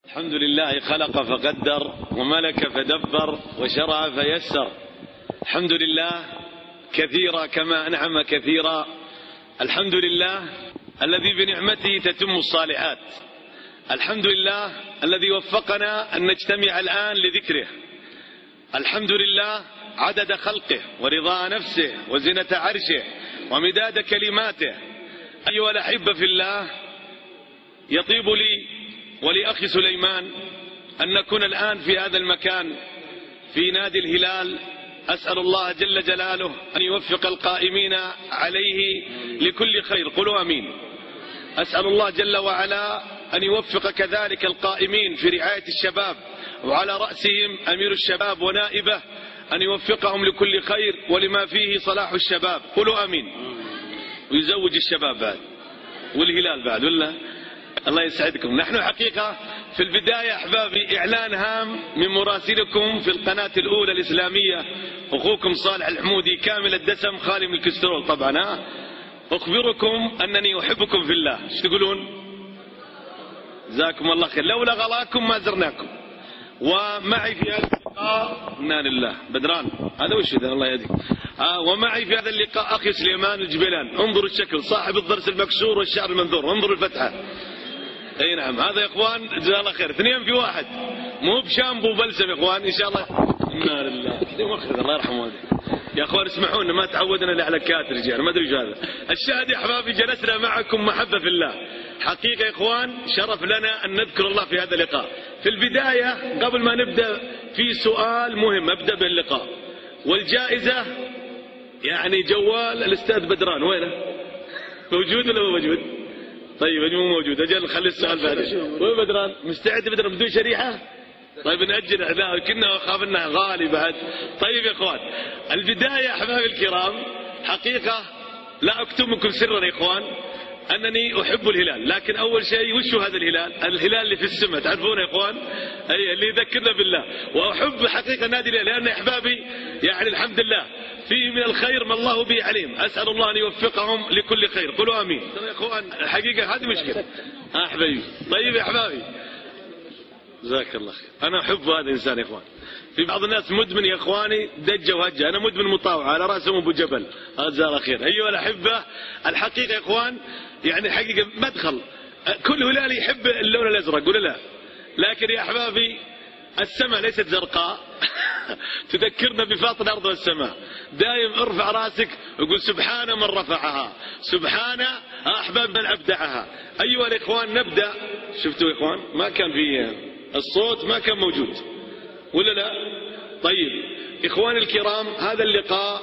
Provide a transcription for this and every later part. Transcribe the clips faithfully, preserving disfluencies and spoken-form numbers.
الحمد لله خلق فقدر وملك فدبر وشرع فيسر. الحمد لله كثيرا كما أنعم كثيرا. الحمد لله الذي بنعمته تتم الصالحات. الحمد لله الذي وفقنا أن نجتمع الآن لذكره. الحمد لله عدد خلقه ورضا نفسه وزنة عرشه ومداد كلماته. أيها الأحبة في الله، يطيب لي ولأخي سليمان أن نكون الآن في هذا المكان في نادي الهلال. أسأل الله جل جلاله أن يوفق القائمين عليه لكل خير، قولوا أمين. أسأل الله جل وعلا أن يوفق كذلك القائمين في رعاية الشباب وعلى رأسهم أمير الشباب ونائبه، أن يوفقهم لكل خير ولما فيه صلاح الشباب، قولوا أمين. ويزوج الشباب بعد والهلال بعد، ولا الله يسعدكم. نحن حقيقة في البداية أحبابي إعلان هام من مراسلكم في القناة الأولى الإسلامية، أخوكم صالح الحمودي كامل الدسم خالي من الكسترول طبعا. ها أخبركم أنني أحبكم في الله. ايش تقولون؟ جزاكم الله خير. لولا غلاكم ما زرناكم. ومعي في هذا اللقاء إنا لله بدران، هذا وش ذا الله يهديك. آه ومعي في هذا اللقاء أخي سليمان الجبيلان. انظروا الشكل، صاحب الضرس المكسور والشعر المنثور، انظروا الفتحة. اي نعم، هذا يا اخوان جزاه الله خير، اثنين في واحد، مو بشامبو وبلسم يا اخوان ان شاء الله. انا لله مؤخذ الله يرحمه. يا اخوان اسمحوا لنا، ما تعودنا الا على كات رجال، ما ادري ايش هذا. الشاهد يا احبابي، جلسنا معكم محبه في الله. حقيقه يا اخوان شرف لنا ان نذكر الله في هذا اللقاء. في البدايه قبل ما نبدا في سؤال مهم ابدا باللقاء، والجائزه يعني جوال الاستاذ بدران. وينه؟ موجود ولا مو موجود؟ طيب مو موجود، اجل خلي السؤال بعدين. وين بدران؟ مستعد بدران بدون شريحه؟ طيب نأجل، لا كنا خاف انها غالي بعد. طيب يا اخوان، البدايه احبابي الكرام، حقيقه لا اكتمكم سرا يا اخوان انني احب الهلال، لكن اول شيء وشو هذا الهلال؟ الهلال اللي في السماء تعرفونه يا اخوان؟ اي اللي يذكرنا بالله. واحب حقيقه نادي الهلال لان يا احبابي يعني الحمد لله فيه من الخير ما الله به عليم. أسأل الله أن يوفقهم لكل خير، قولوا آمين. يا إخوان حقيقة هذه مشكلة. ها حبيبي. طيب يا أحبابي جزاك الله خير. أنا أحب هذا الإنسان يا إخوان. في بعض الناس مدمن يا إخواني دجة وهجة، أنا مدمن مطاوع على رأسهم أبو جبل. جزاه الله خير. أيها الأحبة، الحقيقة يا إخوان يعني حقيقة مدخل كل هلال يحب اللون الأزرق ولا لا؟ لكن يا أحبابي السماء ليست زرقاء تذكرنا بفاطر الأرض والسماء. دائم ارفع راسك وقول سبحان من رفعها، سبحان أحباب من أبدعها. أيها الإخوان نبدأ. شفتوا يا إخوان ما كان في الصوت، ما كان موجود ولا لا؟ طيب إخواني الكرام، هذا اللقاء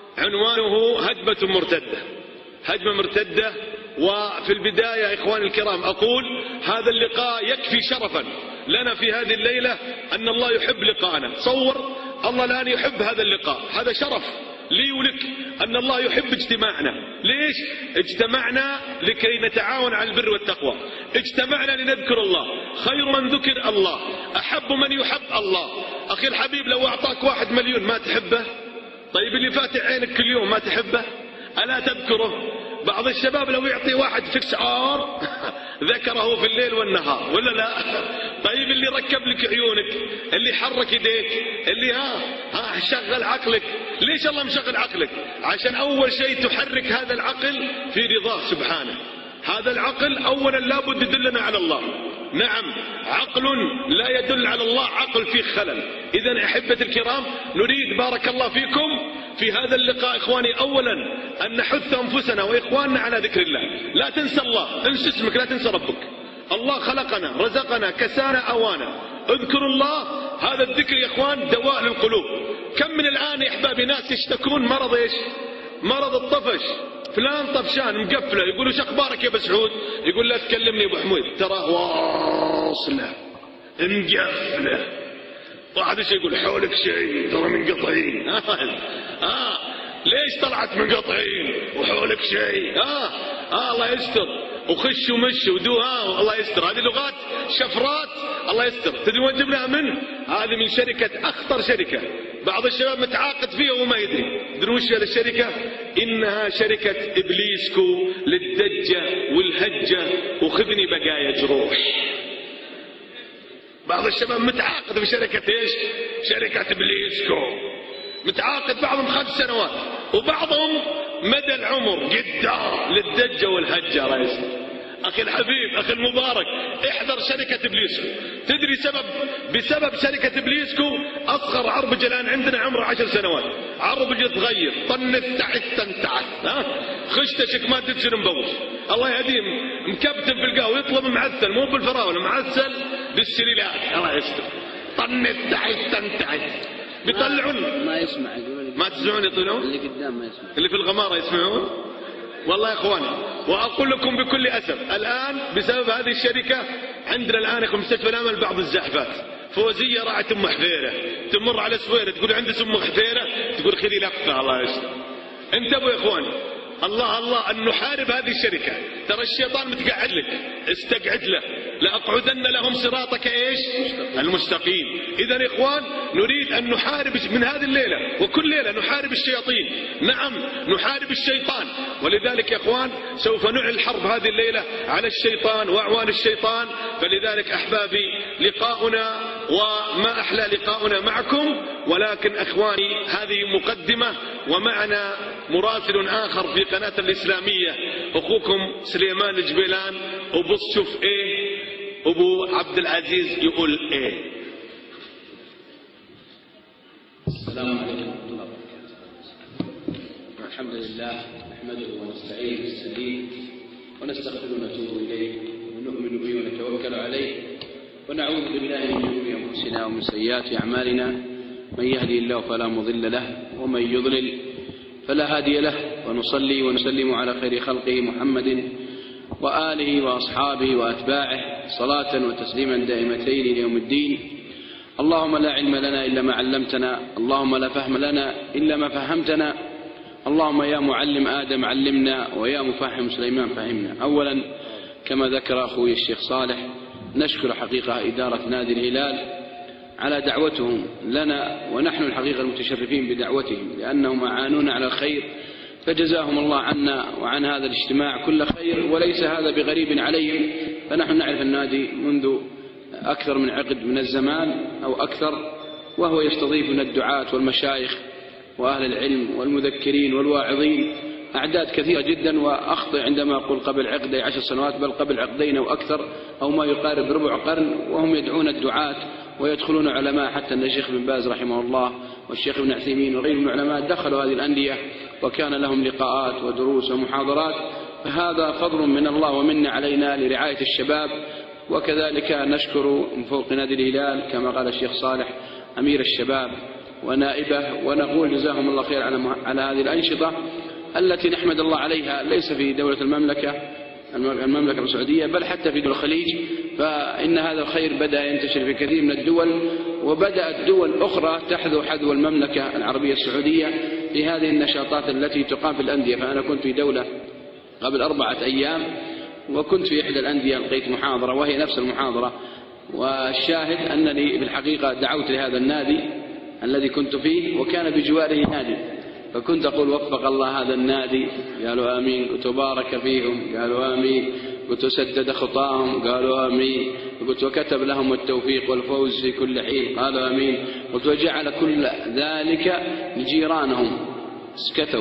عنوانه هجمة مرتدة، هجمة مرتدة. وفي البداية إخواني الكرام أقول هذا اللقاء يكفي شرفا لنا في هذه الليلة أن الله يحب لقاءنا. تصور الله الآن يحب هذا اللقاء، هذا شرف لي ولك أن الله يحب اجتماعنا. ليش؟ اجتمعنا لكي نتعاون على البر والتقوى، اجتمعنا لنذكر الله. خير من ذكر الله، أحب من يحب الله. أخي الحبيب لو أعطاك واحد مليون ما تحبه؟ طيب اللي فاتح عينك كل يوم ما تحبه؟ ألا تذكره؟ بعض الشباب لو يعطي واحد فيكس آر ذكره في الليل والنهار ولا لا؟ طيب اللي ركب لك عيونك، اللي حرك يديك، اللي ها ها شغل عقلك. ليش الله مشغل عقلك؟ عشان أول شيء تحرك هذا العقل في رضاه سبحانه. هذا العقل أولا لابد يدلنا على الله. نعم، عقل لا يدل على الله عقل فيه خلل. إذن أحبة الكرام نريد بارك الله فيكم في هذا اللقاء إخواني أولا أن نحث أنفسنا وإخواننا على ذكر الله. لا تنسى الله، انسى اسمك، لا تنسى ربك. الله خلقنا رزقنا كسانا أوانا. اذكر الله. هذا الذكر يا إخوان دواء للقلوب. كم من الآن يا أحبابي ناس يشتكون مرض إيش؟ مرض الطفش. فلان طفشان مقفله، يقولوا شو اخبارك يا مسعود؟ يقول لا تكلمني يا ابو حميد ترى واصله مقفله. واحد ايش يقول؟ حولك شيء ترى منقطعين. اه ليش طلعت منقطعين وحولك شيء؟ اه اه الله يستر. وخش ومش ودو ها الله يستر. هذه لغات شفرات الله يستر. تدري وين جبناها منه؟ هذه من شركة أخطر شركة. بعض الشباب متعاقد فيها وما يدري. تدري وش هذه الشركة؟ إنها شركة إبليسكو للدجة والهجة وخذني بقايا جروح. بعض الشباب متعاقد بشركة ايش؟ شركة بليسكو، متعاقد بعضهم خمس سنوات، وبعضهم مدى العمر قدام للدجة والهجة. رئيس أخي الحبيب أخي المبارك، احذر شركة بليسكو. تدري سبب؟ بسبب شركة بليسكو أصغر عربج الآن عندنا عمره عشر سنوات، عربج يتغير، طنت تعت تنتعت، ها خشتشك ما تدشن مبوش، الله يهديه مكبتب في القهوة يطلب معسل، مو بالفراولة، معسل بالسليلات، الله يستر، طنت تعت تنتعت. بيطلعون ما يسمع، يقولون ما تسمعون، يطلعون اللي قدام ما يسمع، اللي في الغمارة يسمعون. والله يا اخواني، واقول لكم بكل اسف الان بسبب هذه الشركه عندنا الان في مستشفى الامل بعض الزحفات. فوزيه راعت ام حفيره تمر على سويره تقول عندي ام حفيره، تقول خلي لفه، الله يستر. انتبهوا يا اخواني، الله الله أن نحارب هذه الشركة. ترى الشيطان متقعد لك، استقعد له، لأقعدن لهم صراطك إيش المستقيم. إذا يا إخوان نريد أن نحارب من هذه الليلة وكل ليلة نحارب الشياطين، نعم نحارب الشيطان. ولذلك يا إخوان سوف نعلن الحرب هذه الليلة على الشيطان وأعوان الشيطان. فلذلك أحبابي لقاؤنا وما أحلى لقاؤنا معكم. ولكن أخواني هذه مقدمة، ومعنا مراسل آخر في قناة الإسلامية أخوكم سليمان الجبيلان. وبص شوف إيه أبو عبد العزيز يقول إيه. السلام عليكم ورحمة الله وبركاته. الحمد لله نحمده ونستعينه ونستهديه ونستغفره ونتوب إليه ونؤمن به ونتوكل عليه ونعوذ بالله من شرور أنفسنا ومن سيئات أعمالنا. من يهدي الله فلا مضل له ومن يضلل فلا هادي له. ونصلي ونسلم على خير خلقه محمد وآله وأصحابه وأتباعه صلاة وتسليما دائمتين ليوم الدين. اللهم لا علم لنا إلا ما علمتنا، اللهم لا فهم لنا إلا ما فهمتنا، اللهم يا معلم آدم علمنا ويا مفهم سليمان فهمنا. أولا كما ذكر أخوي الشيخ صالح نشكر حقيقة إدارة نادي الهلال على دعوتهم لنا، ونحن الحقيقة المتشرفين بدعوتهم لأنهم أعانونا على الخير، فجزاهم الله عنا وعن هذا الاجتماع كل خير، وليس هذا بغريب عليهم. فنحن نعرف النادي منذ أكثر من عقد من الزمان أو أكثر، وهو يستضيفنا الدعاة والمشايخ وأهل العلم والمذكرين والواعظين أعداد كثيرة جدا. وأخطئ عندما أقول قبل عقد أي عشر سنوات، بل قبل عقدين أو أكثر أو ما يقارب ربع قرن، وهم يدعون الدعاة ويدخلون علماء، حتى أن الشيخ بن باز رحمه الله والشيخ ابن عثيمين وغيرهم من العلماء دخلوا هذه الأندية وكان لهم لقاءات ودروس ومحاضرات. فهذا فضل من الله ومنا علينا لرعاية الشباب. وكذلك نشكر من فوق نادي الهلال كما قال الشيخ صالح أمير الشباب ونائبه، ونقول جزاهم الله خير على, على هذه الأنشطة التي نحمد الله عليها، ليس في دولة المملكة المملكة السعودية بل حتى في دول الخليج. فإن هذا الخير بدأ ينتشر في كثير من الدول، وبدأت دول أخرى تحذو حذو المملكة العربية السعودية في هذه النشاطات التي تقام في الأندية. فأنا كنت في دولة قبل أربعة أيام وكنت في إحدى الأندية لقيت محاضرة وهي نفس المحاضرة، والشاهد أنني بالحقيقة دعوت لهذا النادي الذي كنت فيه وكان بجواره نادي، فكنت أقول وفق الله هذا النادي، قالوا آمين. قلت بارك فيهم، قالوا آمين. قلت سدد خطاهم، قالوا آمين. قلت وكتب لهم التوفيق والفوز في كل حين، قالوا آمين. قلت وجعل كل ذلك لجيرانهم، سكتوا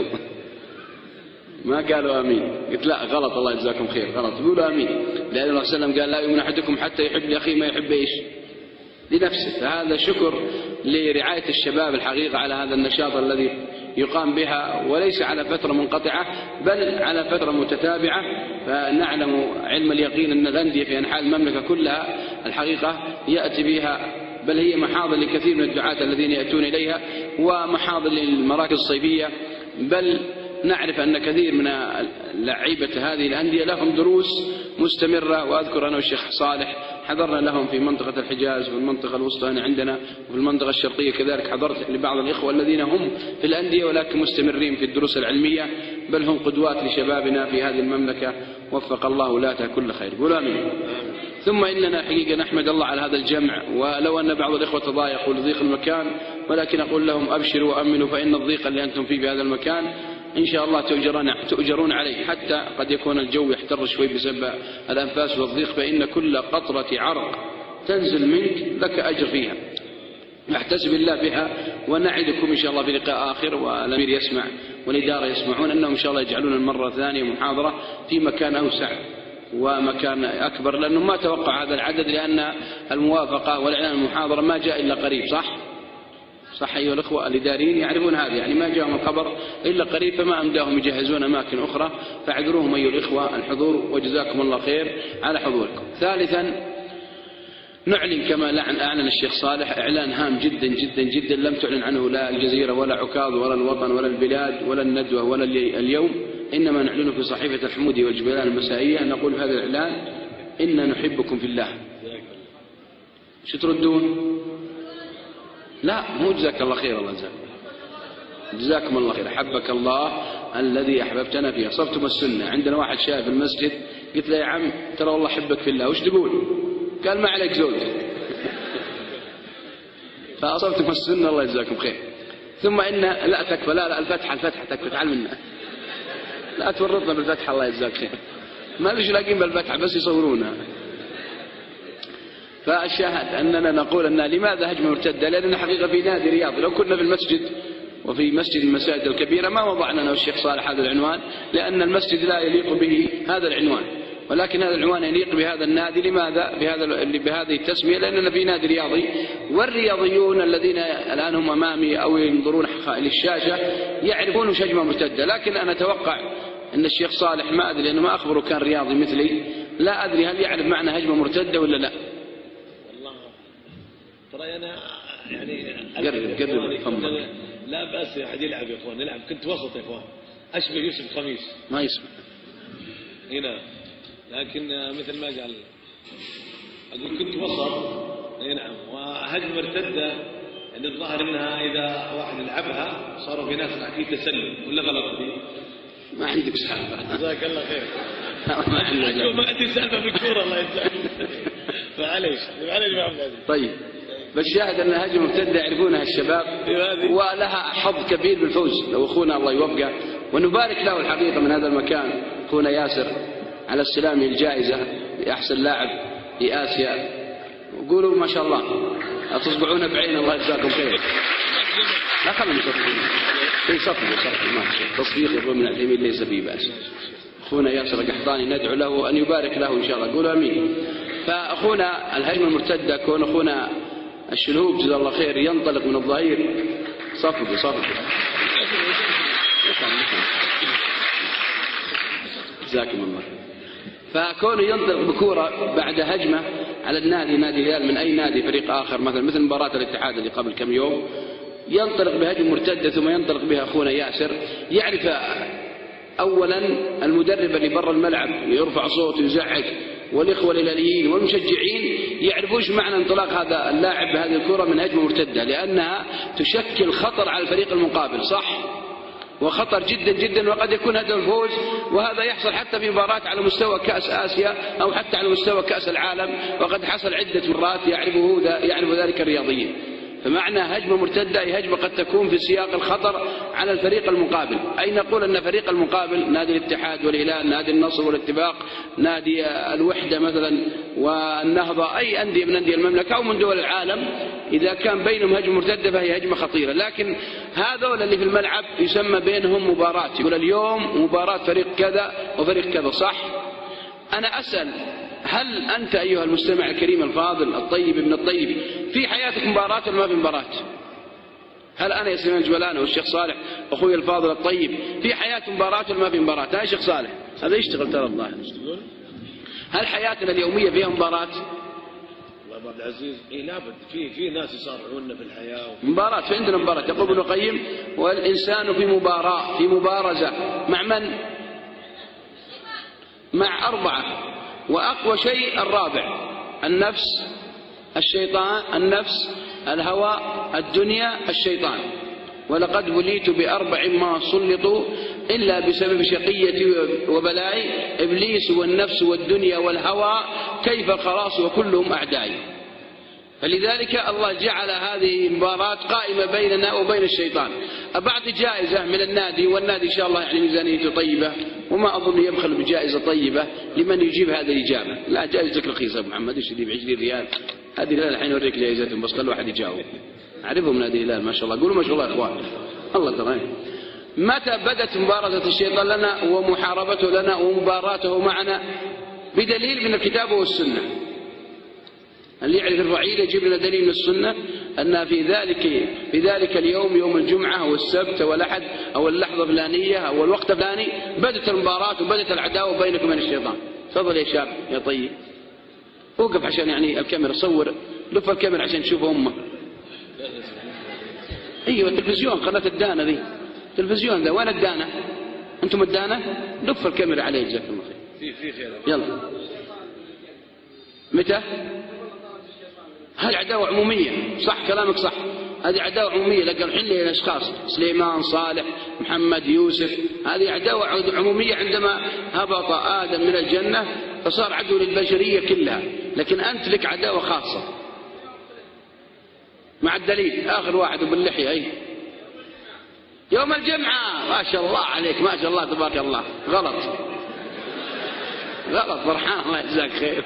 ما قالوا آمين. قلت لا غلط، الله يجزاكم خير، غلط، قولوا آمين. لأن الله صلى الله عليه وسلم قال لا يؤمن أحدكم حتى يحب لأخيه ما يحب إيش لنفسه. فهذا شكر لرعاية الشباب الحقيقة على هذا النشاط الذي يقام بها، وليس على فترة منقطعة بل على فترة متتابعة. فنعلم علم اليقين أن الأندية في أنحاء المملكة كلها الحقيقة يأتي بها، بل هي محاضر لكثير من الدعاة الذين يأتون إليها ومحاضر للمراكز الصيفية. بل نعرف أن كثير من لعيبة هذه الأندية لهم دروس مستمرة. وأذكر أنا والشيخ صالح حضرنا لهم في منطقة الحجاز والمنطقة الوسطى هنا عندنا، وفي المنطقة الشرقية كذلك حضرت لبعض الإخوة الذين هم في الأندية ولكن مستمرين في الدروس العلمية، بل هم قدوات لشبابنا في هذه المملكة. وفق الله ولاته كل خير، قولوا آمين. ثم إننا حقيقة نحمد الله على هذا الجمع، ولو أن بعض الإخوة تضايقوا لضيق المكان، ولكن أقول لهم أبشروا وأمنوا، فإن الضيق اللي أنتم فيه بهذا المكان إن شاء الله تؤجرون, تؤجرون عليه. حتى قد يكون الجو يحتر شوي بسبب الأنفاس والضيق، فإن كل قطرة عرق تنزل منك لك أجر فيها، نحتسب الله بها. ونعدكم إن شاء الله في لقاء آخر والأمير يسمع والإدارة يسمعون أنهم إن شاء الله يجعلون المرة الثانية محاضرة في مكان أوسع ومكان أكبر، لأنه ما توقع هذا العدد، لأن الموافقة والإعلان المحاضرة ما جاء إلا قريب. صح؟ صح أيها الأخوة الإداريين يعرفون هذا، يعني ما جاءهم الخبر إلا قريب، فما أمداهم يجهزون أماكن أخرى، فاعذروهم أيها الإخوة الحضور، وجزاكم الله خير على حضوركم. ثالثا، نعلن كما أعلن الشيخ صالح إعلان هام جدا جدا جدا لم تعلن عنه لا الجزيرة ولا عكاظ ولا الوطن ولا البلاد ولا الندوة ولا اليوم، إنما نعلنه في صحيفة الحمودي والجبلان المسائية. نقول هذا الإعلان: إنا نحبكم في الله. شو تردون؟ لا، مو جزاك الله خير، الله جزاك جزاكم الله خير، أحبك الله الذي أحببتنا فيه. صرتم السنة. عندنا واحد شايف في المسجد، قلت له: يا عم ترى والله أحبك في الله، وش تقول؟ قال: ما عليك زوج. فأصبتم السنة، الله يجزاكم خير. ثم إن لا تكفى، لا لا الفتحة الفتحة تكفى، تعال منا، لا تورطنا بالفتحة، الله يجزاك خير. ما ليش لاقين بالفتحة، بس يصورونها. فالشاهد أننا نقول أن لماذا هجمة مرتدة؟ لأننا حقيقة في نادي رياضي، لو كنا في المسجد وفي مسجد المساجد الكبيرة ما وضعنا أنا والشيخ صالح هذا العنوان، لأن المسجد لا يليق به هذا العنوان، ولكن هذا العنوان يليق بهذا النادي. لماذا بهذا بهذه التسمية؟ لأننا في نادي رياضي، والرياضيون الذين الآن هم أمامي أو ينظرون للشاشة يعرفون وش هجمة مرتدة، لكن أنا أتوقع أن الشيخ صالح ما أدري، لأنه ما أخبره كان رياضي مثلي، لا أدري هل يعرف معنى هجمة مرتدة ولا لا. والله ترى أنا يعني قرب قرب فمك. لا بأس أحد يلعب يا إخوان، نلعب. كنت وسط يا إخوان، أشبه يوسف خميس، ما يسمع هنا، لكن مثل ما قال أقول كنت وسط. اي نعم. وهجمة مرتدة يعني الظاهر انها اذا واحد يلعبها صاروا في ناس اكيد تسلم، ولا غلط دي؟ ما عندك سالفه. جزاك الله خير. ما عندي سالفه في الكوره، الله يجزاك. معليش معليش يا عبد العزيز. طيب، فالشاهد ان هجمة مرتدة يعرفونها الشباب ولها حظ كبير بالفوز لو اخونا الله يوفقه، ونبارك له الحقيقه من هذا المكان اخونا ياسر على استلامه الجائزة لأحسن لاعب في آسيا. وقولوا ما شاء الله، تصبعون بعين، الله يجزاكم خير. لا خلنا نصفق، في صفق صفق ما تصفيق يقول من الحميد ليس به بأس. أخونا ياسر القحطاني ندعو له أن يبارك له إن شاء الله، قولوا أمين. فأخونا الهجمة المرتدة كون أخونا الشلهوب جزاه الله خير ينطلق من الظهير، صفق صفق جزاكم الله. فكونه ينطلق بكورة بعد هجمة على النادي، نادي الهلال من أي نادي فريق آخر، مثلا مثل مباراة الاتحاد اللي قبل كم يوم، ينطلق بهجمة مرتدة ثم ينطلق بها أخونا ياسر، يعرف أولا المدرب اللي برا الملعب يرفع صوته ويزعق، والإخوة الهلاليين والمشجعين يعرفوش معنى انطلاق هذا اللاعب بهذه الكرة من هجمة مرتدة، لأنها تشكل خطر على الفريق المقابل. صح؟ وخطر جدا جدا، وقد يكون هذا الفوز، وهذا يحصل حتى في مباراة على مستوى كأس آسيا أو حتى على مستوى كأس العالم، وقد حصل عدة مرات يعرفه يعرف ذلك الرياضيين. فمعنى هجمة مرتدة أي هجمة قد تكون في سياق الخطر على الفريق المقابل، أي نقول أن فريق المقابل نادي الاتحاد والهلال، نادي النصر والاتفاق، نادي الوحدة مثلا والنهضة، أي أندية من أندية المملكة أو من دول العالم، إذا كان بينهم هجمة مرتدة فهي هجمة خطيرة. لكن هذول اللي في الملعب يسمى بينهم مباراة، يقول اليوم مباراة فريق كذا وفريق كذا. صح؟ أنا أسأل، هل أنت أيها المستمع الكريم الفاضل الطيب ابن الطيب في حياتك مباراة ولا ما في مباراة؟ هل أنا يا سليمان الجبلاني والشيخ صالح أخوي الفاضل الطيب في حياة مباراة ولا ما في مباراة؟ ها يا شيخ صالح، هذا يشتغل ترى الله. هل حياتنا اليومية فيها مباراة؟ الله عبد العزيز، إيه لابد في في ناس يصارعون في الحياة و... مباراة، في عندنا مباراة. يقول ابن القيم: والإنسان في مباراة، في مبارزة مع من؟ مع أربعة، وأقوى شيء الرابع: النفس، الشيطان، النفس، الهوى، الدنيا، الشيطان. ولقد وليت بأربع ما سلطوا إلا بسبب شقيتي وبلائي، إبليس والنفس والدنيا والهوى، كيف الخلاص وكلهم أعدائي. فلذلك الله جعل هذه المباراة قائمة بيننا وبين الشيطان. أبعطي جائزة من النادي، والنادي إن شاء الله يعني ميزانيته طيبة، وما أظن يبخل بجائزة طيبة لمن يجيب هذه الإجابة. لا، جائزتك رخيصة أبو محمد، ايش اللي بعشرين ريال؟ هذه الهلال الحين أوريك جائزتهم، بس خلوا واحد يجاوب. أعرفهم نادي الهلال ما شاء الله، قولوا ما شاء الله يا إخوان. الله ترى. متى بدت مبارزة الشيطان لنا ومحاربته لنا ومباراته معنا؟ بدليل من الكتاب والسنة. اللي يعرف الرعيل يجيب لنا دليل من السنة أن في ذلك في ذلك اليوم يوم الجمعة أو السبت أو الأحد أو اللحظة الفلانية أو الوقت الفلاني بدت المباراة وبدت العداوة بينكم وبين الشيطان. تفضل يا شاب يا طيب، وقف عشان يعني الكاميرا صور، لف الكاميرا عشان تشوفوا أمه. أيوة التلفزيون، قناة الدانة ذي تلفزيون ذا، وين الدانة؟ أنتم الدانة؟ لف الكاميرا عليه جزاك الله خير. في في خير. يلا. متى؟ هذه عداوة عمومية، صح كلامك صح، هذه عداوة عمومية، لكن الحين للأشخاص سليمان صالح محمد يوسف، هذه عداوة عمومية. عندما هبط آدم من الجنة فصار عدو للبشرية كلها، لكن أنت لك عداوة خاصة مع الدليل. آخر واحد باللحية أي يوم الجمعة، ما شاء الله عليك ما شاء الله تبارك الله. غلط غلط، فرحان الله يجزاك خير.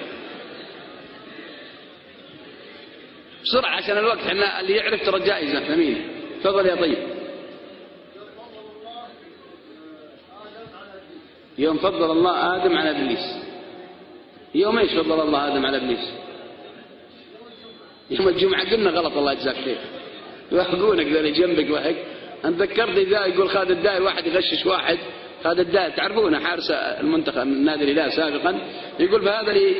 بسرعة عشان الوقت، احنا اللي يعرف ترى جائزة ثمينة. تفضل يا طيب. يوم فضل الله آدم على إبليس. يوم ايش فضل الله آدم على إبليس؟ يوم الجمعة. قلنا غلط الله يجزاك خير، يوافقونك ذا اللي جنبك وهيك. أنا ذكرتني ذا يقول خالد الداير واحد يغشش واحد، خالد الداير تعرفونه حارس المنتخب من نادي الهلال سابقا، يقول فهذا لي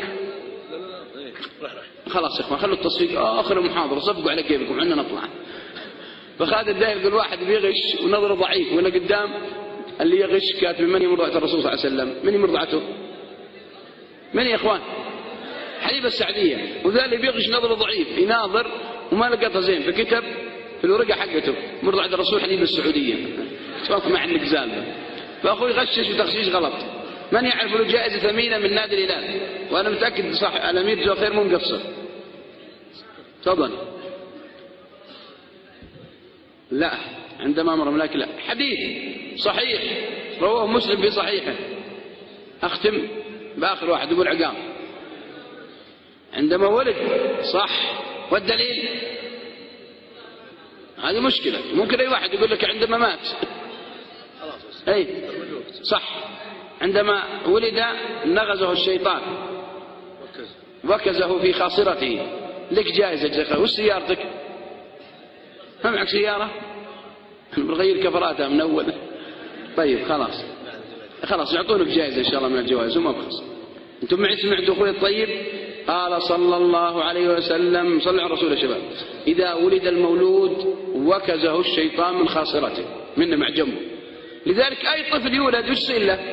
خلاص يا اخوان خلوا التصفيق اخر المحاضره، صفقوا على كيفكم عندنا نطلع. فخالد الداير يقول واحد بيغش ونظره ضعيف ولا قدام اللي يغش كاتب من مرضعه الرسول صلى الله عليه وسلم. من مرضعته؟ من يا اخوان؟ حليب السعديه. وذا اللي بيغش نظره ضعيف يناظر وما لقطها زين فكتب في الورقه حقته مرضعه الرسول حليب السعوديه. شوف ما عندك زالبه. فاخوي غشش وتغشيش غلط. من يعرف له جائزة ثمينة من نادي الهلال؟ وأنا متأكد صح الأمير جزاه خير مو مقصر. تفضل. لا عندما أمر ملاك لا. حديث صحيح رواه مسلم في صحيحه. أختم بآخر واحد يقول عقام عندما ولد صح، والدليل هذه مشكلة. ممكن أي واحد يقول لك عندما مات أي صح، عندما ولد نغزه الشيطان وكزه في خاصرته. لك جائزة جزاك. وش سيارتك؟ ما معك سيارة؟ بنغير كفراتها من أول. طيب خلاص خلاص يعطونك جائزة إن شاء الله من الجوائز وما بخص. أنتم معي سمعتوا أخوي الطيب؟ قال صلى الله عليه وسلم، صلى على الرسول يا شباب، إذا ولد المولود وكزه الشيطان من خاصرته منه مع جنبه. لذلك أي طفل يولد وش يصير له؟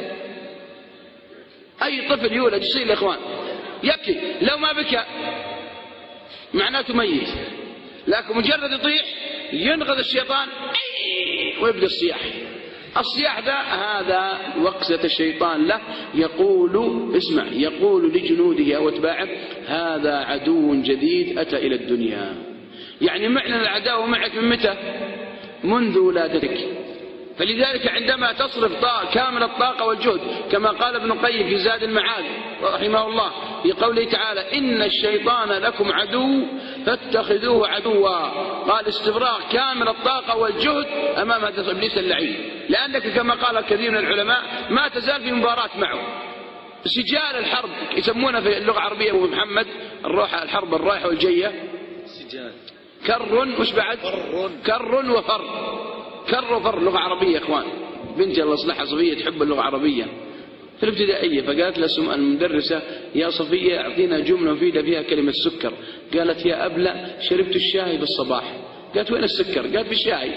أي طفل يولد يصير له إخوان؟ يبكي. لو ما بكى معناته ميت، لكن مجرد يطيح ينغذ الشيطان ويبدأ الصياح. الصياح ذا هذا وقزة الشيطان له، يقول اسمع يقول لجنوده أو أتباعه هذا عدو جديد أتى إلى الدنيا. يعني معنى العداوة معك من متى؟ منذ ولادتك. فلذلك عندما تصرف كامل الطاقة والجهد كما قال ابن القيم في زاد المعاد رحمه الله في قوله تعالى إن الشيطان لكم عدو فاتخذوه عدوا، قال استفراغ كامل الطاقة والجهد أمام هذا إبليس اللعين، لأنك كما قال كثير من العلماء ما تزال في مباراة معه. سجال الحرب يسمونه في اللغة العربية أبو محمد الروح الحرب الرايحة والجية سجال كر وش بعد كر وفر. كر وفر لغة عربية يا إخوان. بنتي الله يصلحها صفية تحب اللغة العربية في الابتدائية، فقالت لها المدرسة يا صفية أعطينا جملة مفيدة فيها كلمة سكر. قالت يا أبلة شربت الشاي بالصباح. قالت وين السكر؟ قالت بالشاي.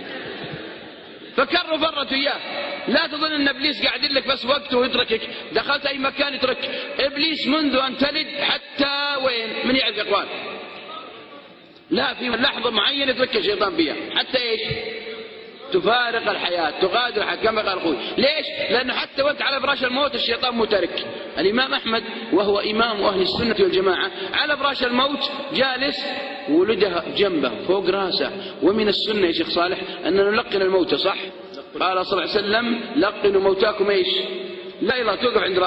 فكر وفرت إياه. لا تظن أن إبليس قاعد لك بس وقت ويتركك، دخلت أي مكان يترك. إبليس منذ أن تلد حتى وين؟ من يعرف يا إخوان؟ لا في لحظة معينة يترك الشيطان فيها حتى إيش؟ تفارق الحياة تغادر الحياة كما قال أخوي. ليش؟ لأنه حتى وانت على فراش الموت الشيطان مترك. الإمام أحمد وهو إمام أهل السنة والجماعة على فراش الموت جالس ولده جنبه فوق راسه. ومن السنة يا شيخ صالح أن نلقن الموت صح؟ قال صلى الله عليه وسلم لقنوا موتاكم إيش؟ لا إله توقف عند راسه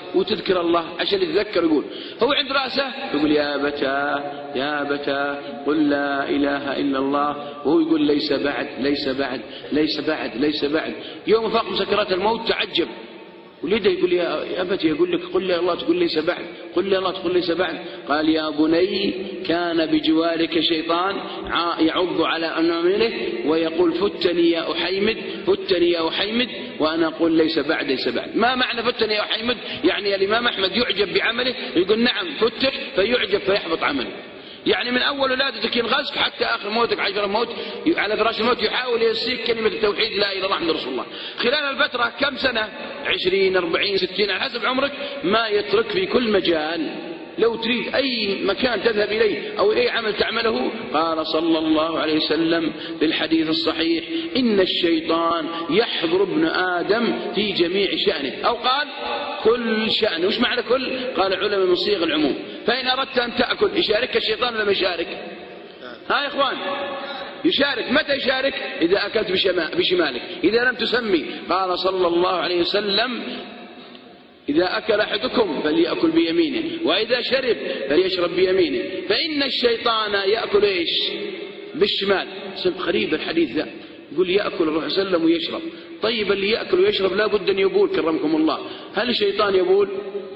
وتذكر الله عشان يتذكر. يقول هو عند رأسه يقول يا بتا يا بتا قل لا إله إلا الله، وهو يقول ليس بعد ليس بعد ليس بعد ليس بعد. يوم فاق سكرات الموت تعجب، ولده يقول يا أبتي يقول لك قل يا الله تقول ليس بعد، قل يا الله تقول ليس بعد. قال يا بني كان بجوارك شيطان يعض على أنامله ويقول فتني يا أحيمد فتني يا أحيمد، وأنا أقول ليس بعد ليس بعد. ما معنى فتني يا أحيمد؟ يعني الإمام أحمد يعجب بعمله، يقول نعم فتك فيعجب فيحبط عمله. يعني من أول ولادتك ينغزك حتى آخر موتك عشر موت على فراش الموت يحاول يسيك كلمة التوحيد لا إله إلا الله محمد رسول الله. خلال الفترة كم سنة؟ عشرين أربعين ستين على حسب عمرك، ما يترك في كل مجال. لو تريد أي مكان تذهب إليه أو أي عمل تعمله، قال صلى الله عليه وسلم في الحديث الصحيح إن الشيطان يحضر ابن آدم في جميع شأنه، أو قال كل شأن. وش معنى كل؟ قال علماء من صيغ العموم. فإن أردت أن تأكل يشارك الشيطان ولا ما يشارك؟ ها يا إخوان يشارك. متى يشارك؟ إذا أكلت بشمالك، إذا لم تسمي. قال صلى الله عليه وسلم إذا أكل أحدكم فليأكل بيمينه، وإذا شرب فليشرب بيمينه، فإن الشيطان يأكل إيش؟ بالشمال. غريب الحديث ذا، يقول يأكل الرسول صلى الله عليه وسلم ويشرب. طيب اللي يأكل ويشرب لا بد أن يبول كرمكم الله، هل الشيطان يبول؟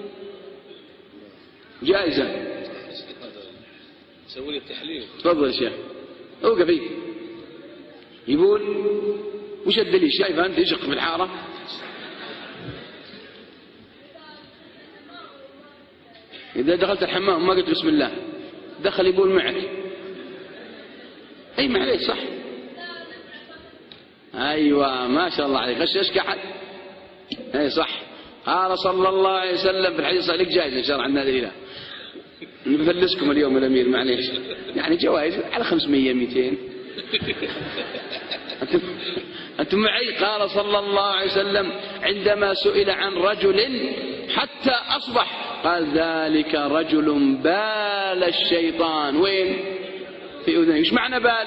جائزة. سوي لي التحليل. تفضل يا شيخ. اوقف فيه. يبول. وش الدليل؟ شايف أنت يشق في الحارة؟ إذا دخلت الحمام ما قلت بسم الله دخل يبول معك. أي معليش صح. أيوة ما شاء الله عليك. غششك أحد؟ أي صح. قال صلى الله عليه وسلم في الحديث لك جائزة إن شاء الله عن هذا الإله. نفلسكم اليوم الأمير معليش، يعني جوائز على خمسمية مئتين. أنتم معي؟ قال صلى الله عليه وسلم عندما سئل عن رجل حتى أصبح قال ذلك رجل بال الشيطان. وين؟ في أذنه. إيش معنى بال؟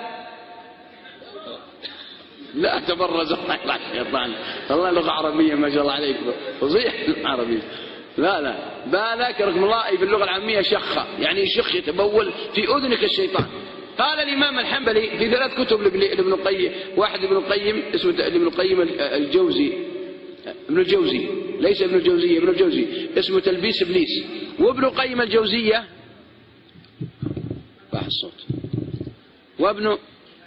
لا تبرز الله يطلع الشيطان. والله لغة عربية ما شاء الله عليك فظيع العربية. لا لا بالك رحمه الله أي باللغة العامية شخة، يعني يشخ يتبول في أذنك الشيطان. قال الإمام الحنبلي في ثلاث كتب لابن القيم، واحد ابن القيم اسمه ابن القيم الجوزي، ابن الجوزي ليس ابن الجوزية، ابن الجوزي اسمه تلبيس إبليس، وابن القيم الجوزية راح الصوت، وابن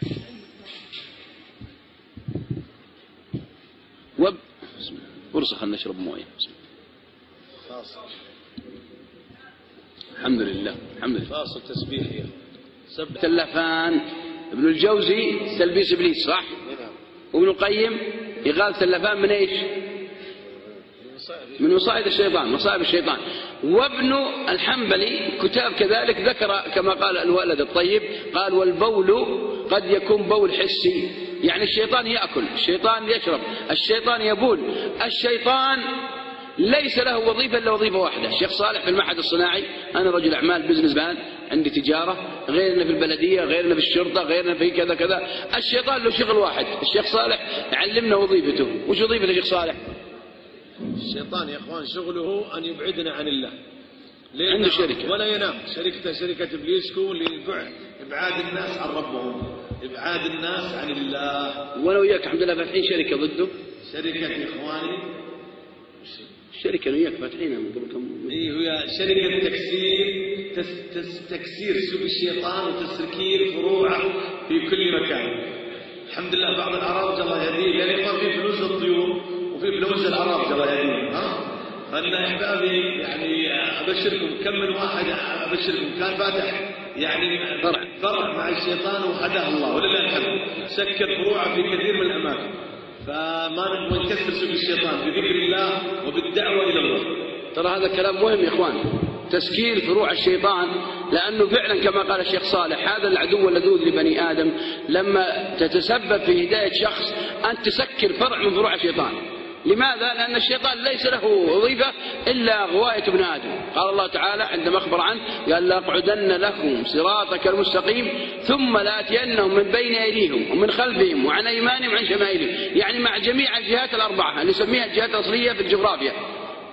وب فرصة خلنا نشرب مويه. الحمد لله الحمد لله. فاصل تسبيح يا سبح تلفان. ابن الجوزي تلبيس إبليس صح؟ وابن القيم إغاثة اللفان من إيش؟ من مصائد الشيطان، مصائب الشيطان. وابن الحنبلي كتاب كذلك ذكر كما قال الولد الطيب، قال والبول قد يكون بول حسي، يعني الشيطان يأكل، الشيطان يشرب، الشيطان يبول. الشيطان ليس له وظيفة إلا وظيفة واحدة. الشيخ صالح في المعهد الصناعي، أنا رجل أعمال بزنس مان عندي تجارة، غيرنا في البلدية، غيرنا في الشرطة، غيرنا في كذا كذا. الشيطان له شغل واحد. الشيخ صالح علمنا وظيفته. وش وظيفة الشيخ صالح؟ الشيطان يا اخوان شغله ان يبعدنا عن الله، عنده شركه ولا ينام. شركته شركه ابليس كون لابعاد الناس عن ربهم، ابعاد الناس عن الله. وانا وياك الحمد لله فاتحين شركه ضده. شركه يا اخواني الشركه انا وياك فاتحينها من قبل كم. اي هي شركه تكسير تس تس تكسير سوق الشيطان وتسكير فروعه في كل مكان. الحمد لله بعض العرب الله يهديه لان يقام في فلوس الطيور وفي فلوس العرب الله يهديه. ها فانا احبابي يعني ابشركم كم من واحد ابشركم كان فاتح يعني فرع فرع مع الشيطان وهداه الله ولله الحمد، سكر فروعه في كثير من الاماكن. فما نبغى نكسر سوق الشيطان بذكر الله وبالدعوه الى الله. ترى هذا كلام مهم يا اخوان، تسكير فروع الشيطان، لانه فعلا كما قال الشيخ صالح هذا العدو اللدود لبني ادم. لما تتسبب في هدايه شخص ان تسكر فرع من فروع الشيطان. لماذا؟ لأن الشيطان ليس له وظيفة إلا غواية ابن آدم. قال الله تعالى عندما أخبر عنه قال لأقعدن لكم صراطك المستقيم ثم لآتينهم من بين أيديهم ومن خلفهم وعن أيمانهم وعن شمائلهم، يعني مع جميع الجهات الأربعة اللي نسميها الجهات الأصلية في الجغرافيا.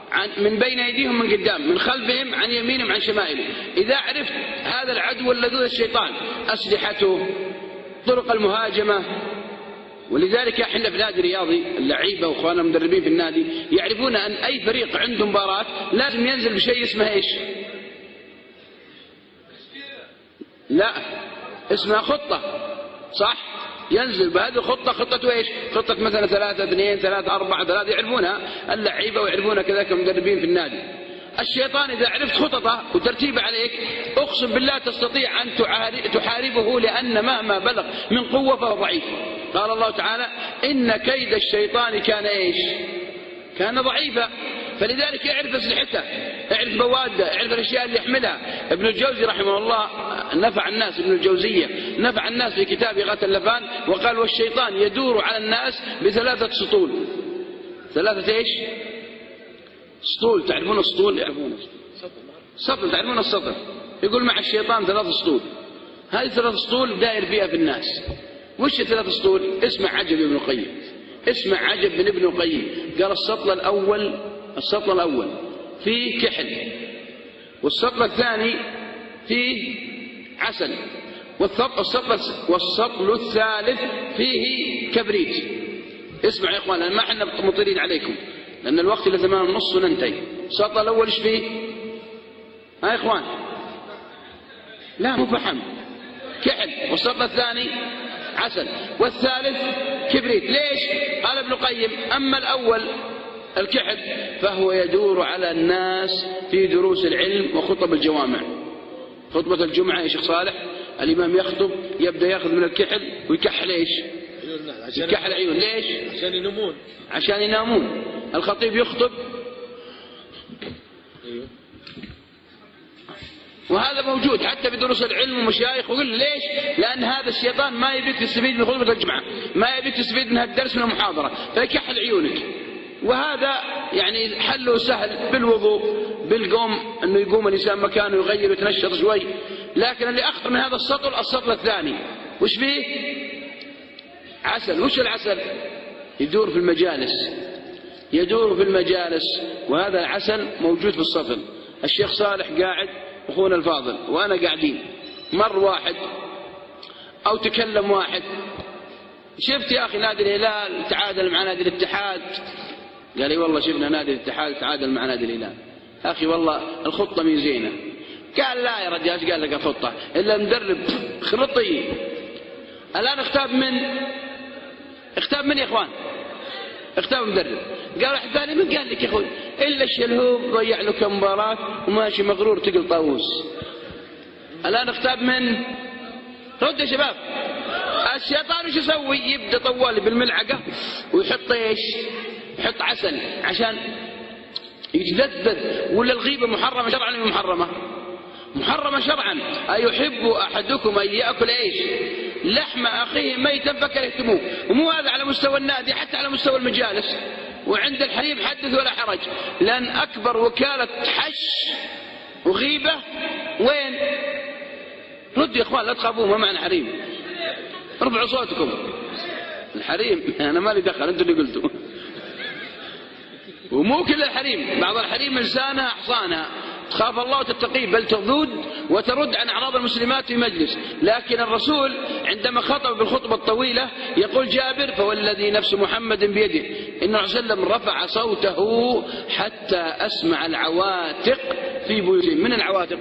عن من بين أيديهم من قدام، من خلفهم، عن يمينهم، عن شمائلهم. إذا عرفت هذا العدو اللذوذ الشيطان، أسلحته، طرق المهاجمة. ولذلك احنا في نادي رياضي اللعيبة واخواننا المدربين في النادي يعرفون أن أي فريق عنده مباراة لازم ينزل بشيء اسمه إيش؟ لا، اسمها خطة، صح؟ ينزل بهذه الخطة، خطة ايش؟ خطة مثلا ثلاثة اثنين ثلاثة أربعة ثلاثة، يعرفونها اللعيبة ويعرفونها كذلك المدربين في النادي. الشيطان إذا عرفت خططه وترتيبه عليك أقسم بالله تستطيع أن تحاربه، لأن مهما بلغ من قوة فهو ضعيف. قال الله تعالى إن كيد الشيطان كان إيش؟ كان ضعيفا. فلذلك اعرف أسلحته، اعرف بواده، اعرف الأشياء اللي يحملها. ابن الجوزي رحمه الله نفع الناس، ابن الجوزية نفع الناس في كتاب إغاثة اللفان وقال والشيطان يدور على الناس بثلاثة سطول. ثلاثة إيش؟ سطول. تعرفون السطول؟ يعرفون سطل، تعرفون السطل؟ يقول مع الشيطان ثلاث سطول. هذه ثلاث سطول داير فيها في الناس. وش ثلاث سطول؟ اسمع عجب ابن القيم، اسمع عجب من ابن القيم. قال السطل الأول، السطل الأول فيه كحل، والسطل الثاني فيه عسل، والسطل والسطل الثالث فيه كبريت. اسمع يا اخوان، ما احنا مطيرين عليكم لأن الوقت إلى ثمان ونص وننتهي. السطل الأول ايش فيه؟ ها يا اخوان؟ لا مو فحم، كحل. والسطل الثاني عسل، والثالث كبريت. ليش؟ قال ابن القيم أما الأول الكحل فهو يدور على الناس في دروس العلم وخطب الجوامع. خطبة الجمعة يا شيخ صالح الإمام يخطب يبدأ يأخذ من الكحل ويكحل ايش؟ يكحل عيون. ليش؟ عشان ينامون، عشان ينامون. الخطيب يخطب وهذا موجود حتى في دروس العلم ومشايخ. وقل ليش؟ لأن هذا الشيطان ما يبيك تستفيد من خطبة الجمعة، ما يبيك تستفيد من هالدرس من المحاضرة، فيكحل عيونك. وهذا يعني حله سهل بالوضوء، بالقوم انه يقوم الانسان مكانه يغير ويتنشط شوي. لكن اللي اخطر من هذا السطل السطل الثاني وش فيه؟ عسل. وش العسل؟ يدور في المجالس، يدور في المجالس. وهذا العسل موجود في السطل. الشيخ صالح قاعد اخونا الفاضل وانا قاعدين، مر واحد او تكلم واحد، شفت يا اخي نادي الهلال تعادل مع نادي الاتحاد؟ قال لي والله شفنا نادي الاتحاد تعادل مع نادي الهلال. اخي والله الخطه مين زينه. قال لا يا رجال، ايش قال لك الخطه الا مدرب خرطي. الان اختاب من اختاب من يا اخوان؟ اختاب مدرب. قال واحد ثاني من قال لك يا اخوي الا الشلهوب ضيع له كم مباراه وماشي مغرور تقل طاووس. الان اختاب من؟ رد يا شباب. الشيطان وش يسوي؟ يبدا طوالي بالملعقه ويحط ايش؟ يحط عسل عشان يتلذذ. ولا الغيبه محرمه شرعا ولا محرمه؟ محرمه شرعا. ايحب احدكم ان ياكل ايش؟ لحم اخيه ميتا فكرهتموه. ومو هذا على مستوى النادي، حتى على مستوى المجالس. وعند الحريم حدث ولا حرج، لان اكبر وكاله حش وغيبه وين؟ ردوا يا اخوان لا تخافوا، ما معنى حريم. ارفعوا صوتكم. الحريم انا مالي دخل، انتوا اللي قلتوا. ومو كل الحريم، بعض الحريم لسانها حصانها تخاف الله وتتقيه، بل تذود وترد عن أعراض المسلمات في مجلس. لكن الرسول عندما خطب بالخطبة الطويلة يقول جابر فوالذي نفس محمد بيده إنه عليه وسلم رفع صوته حتى أسمع العواتق في بيوتهم. من العواتق؟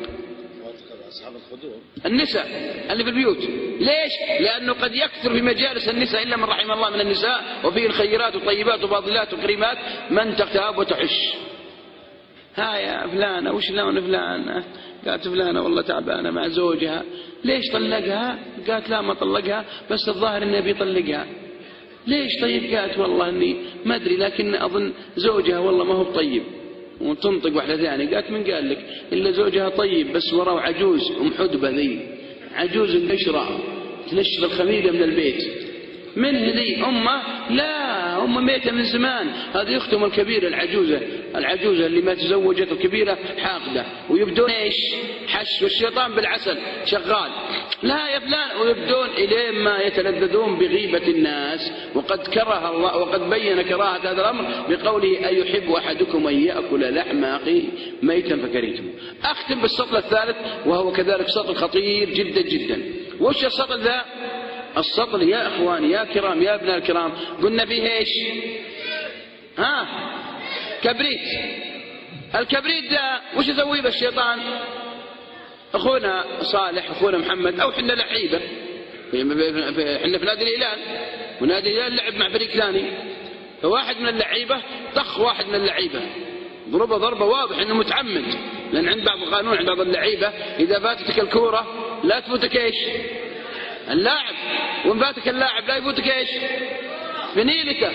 النساء اللي في البيوت. ليش؟ لأنه قد يكثر في مجالس النساء إلا من رحم الله من النساء، وفيه الخيرات وطيبات وفاضلات وكريمات من تغتاب وتحش. ها يا فلانة وش لون فلانة؟ قالت فلانة والله تعبانة مع زوجها. ليش طلقها؟ قالت لا ما طلقها بس الظاهر انه بيطلقها. ليش طيب؟ قالت والله اني ما ادري لكن اظن زوجها والله ما هو طيب. وتنطق واحدة ثانية قالت من قال لك إلا زوجها طيب بس وراه عجوز أم حدبة ذي، عجوز النشرة تنشر الخميرة من البيت. من ذي أمه؟ لا أم ميتة من زمان، هذه أختهم الكبيرة العجوزة العجوزة اللي ما تزوجت الكبيرة حاقدة، ويبدون إيش حش والشيطان بالعسل شغال، لا يا فلان، ويبدون إلين ما يتلذذون بغيبة الناس. وقد كره الله وقد بين كراهة هذا الأمر بقوله أيحب أحدكم أن يأكل لحم أخيه ميتا فكرهتموه. أختم بالسطر الثالث وهو كذلك سطر خطير جدا جدا. وش السطر ذا؟ السطر يا أخواني يا كرام يا ابناء الكرام قلنا فيه إيش؟ ها كبريت. الكبريت ده وش يسوي بالشيطان؟ أخونا صالح أخونا محمد أو حنا لعيبة، حنا في نادي الهلال، ونادي الهلال لعب مع فريق ثاني، فواحد من اللعيبة طخ واحد من اللعيبة ضربه ضربة واضح أنه متعمد، لأن عند بعض القانون عند بعض اللعيبة إذا فاتتك الكورة لا تفوتك إيش؟ اللاعب، وإن فاتك اللاعب لا يفوتك إيش؟ فنيلك.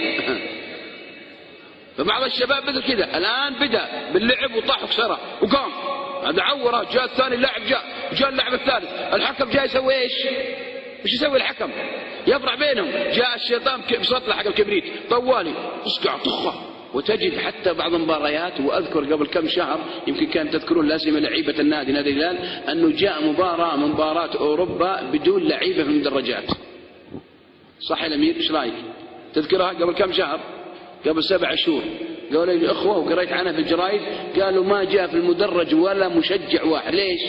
فبعض الشباب مثل كذا الآن بدأ باللعب وطاح وكسره وقام، هذا عوره، جاء الثاني اللاعب جاء جاء اللاعب الثالث، الحكم جاء يسوي إيش؟ إيش يسوي الحكم؟ يفرع بينهم. جاء الشيطان بسطل حق الكبريت طوالي اسقع طخه. وتجد حتى بعض المباريات، وأذكر قبل كم شهر يمكن كان تذكرون لا سيما لعيبة النادي نادي الهلال أنه جاء مباراة من مباراه أوروبا بدون لعيبة في المدرجات. صح يا الأمير؟ إيش رأيك؟ تذكرها قبل كم شهر؟ قبل سبع شهور قالوا لي الأخوة وقريت عنها في الجرايد، قالوا ما جاء في المدرج ولا مشجع واحد. ليش؟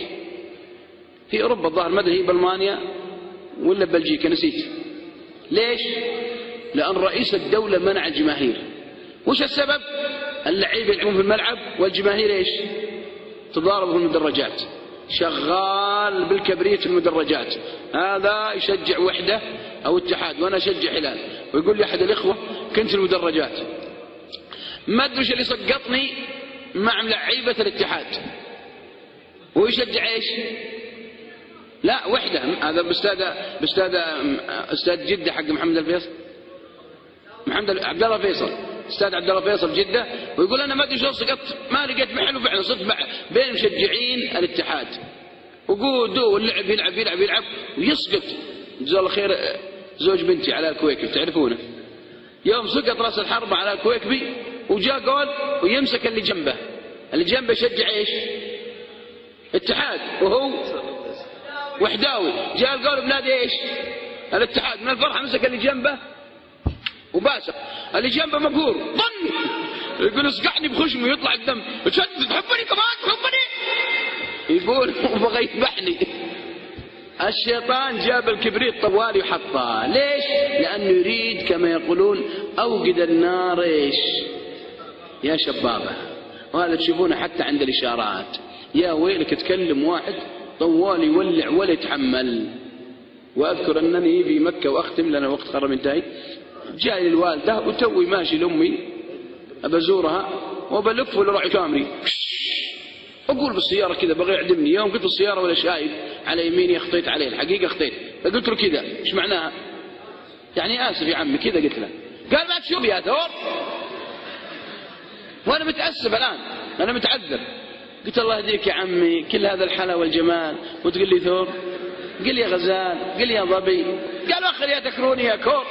في أوروبا الظاهر ما أدري هي بألمانيا ولا بلجيكا نسيت. ليش؟ لأن رئيس الدولة منع الجماهير. وش السبب؟ اللعيبة يلعبون في الملعب والجماهير ايش؟ تضارب في المدرجات، شغال بالكبريت في المدرجات، هذا يشجع وحدة أو اتحاد وأنا أشجع هلال، ويقول لي أحد الإخوة كنت في المدرجات ما أدري ايش اللي سقطني مع لعيبة الاتحاد، ويشجع ايش؟ لا وحدة. هذا باستاذ باستاذ استاذ جدة حق محمد الفيصل، محمد عبد الله فيصل، استاذ عبد الله فيصل جدة، ويقول انا ما ادري شلون سقطت، ما لقيت محل، وفعلا صرت بين مشجعين الاتحاد، وقودوا واللعب يلعب يلعب يلعب ويسقط. جزاه الله خير زوج بنتي علاء الكويكبي تعرفونه، يوم سقط راس الحربة على الكويكبي وجاء جول ويمسك اللي جنبه، اللي جنبه يشجع ايش؟ اتحاد، وهو وحداوي، جاء الجول بنادي ايش؟ الاتحاد، من الفرحة مسك اللي جنبه وباسق، اللي جنبه مقهور ضني، يقول اسقعني بخشمه يطلع الدم، شد تحبني كمان تحبني، يقول وبغى يذبحني. الشيطان جاب الكبريت طوالي وحطه. ليش؟ لأنه يريد كما يقولون أوقد النار ايش؟ يا شبابة. وهذا تشوفونه حتى عند الإشارات، يا ويلك تكلم واحد طوالي يولع ولا يتحمل. وأذكر أنني في مكة وأختم لنا وقت قرب انتهي، جاء الوالدة وتوي ماشي لأمي أبزورها وبلف ولا راعي كامري، أقول بالسيارة كذا بغي يعدمني، يوم قلت السيارة ولا شايف على يميني اخطيت عليه، الحقيقة اخطيت، فقلت له كذا ايش معناها؟ يعني آسف يا عمي كذا قلت له، قال ما تشوف يا ثور، وأنا متأسف الآن أنا متعذر. قلت الله يهديك يا عمي، كل هذا الحلا والجمال وتقول لي ثور؟ قل يا غزال، قل يا ظبي، قال أخر يا تكروني يا كور.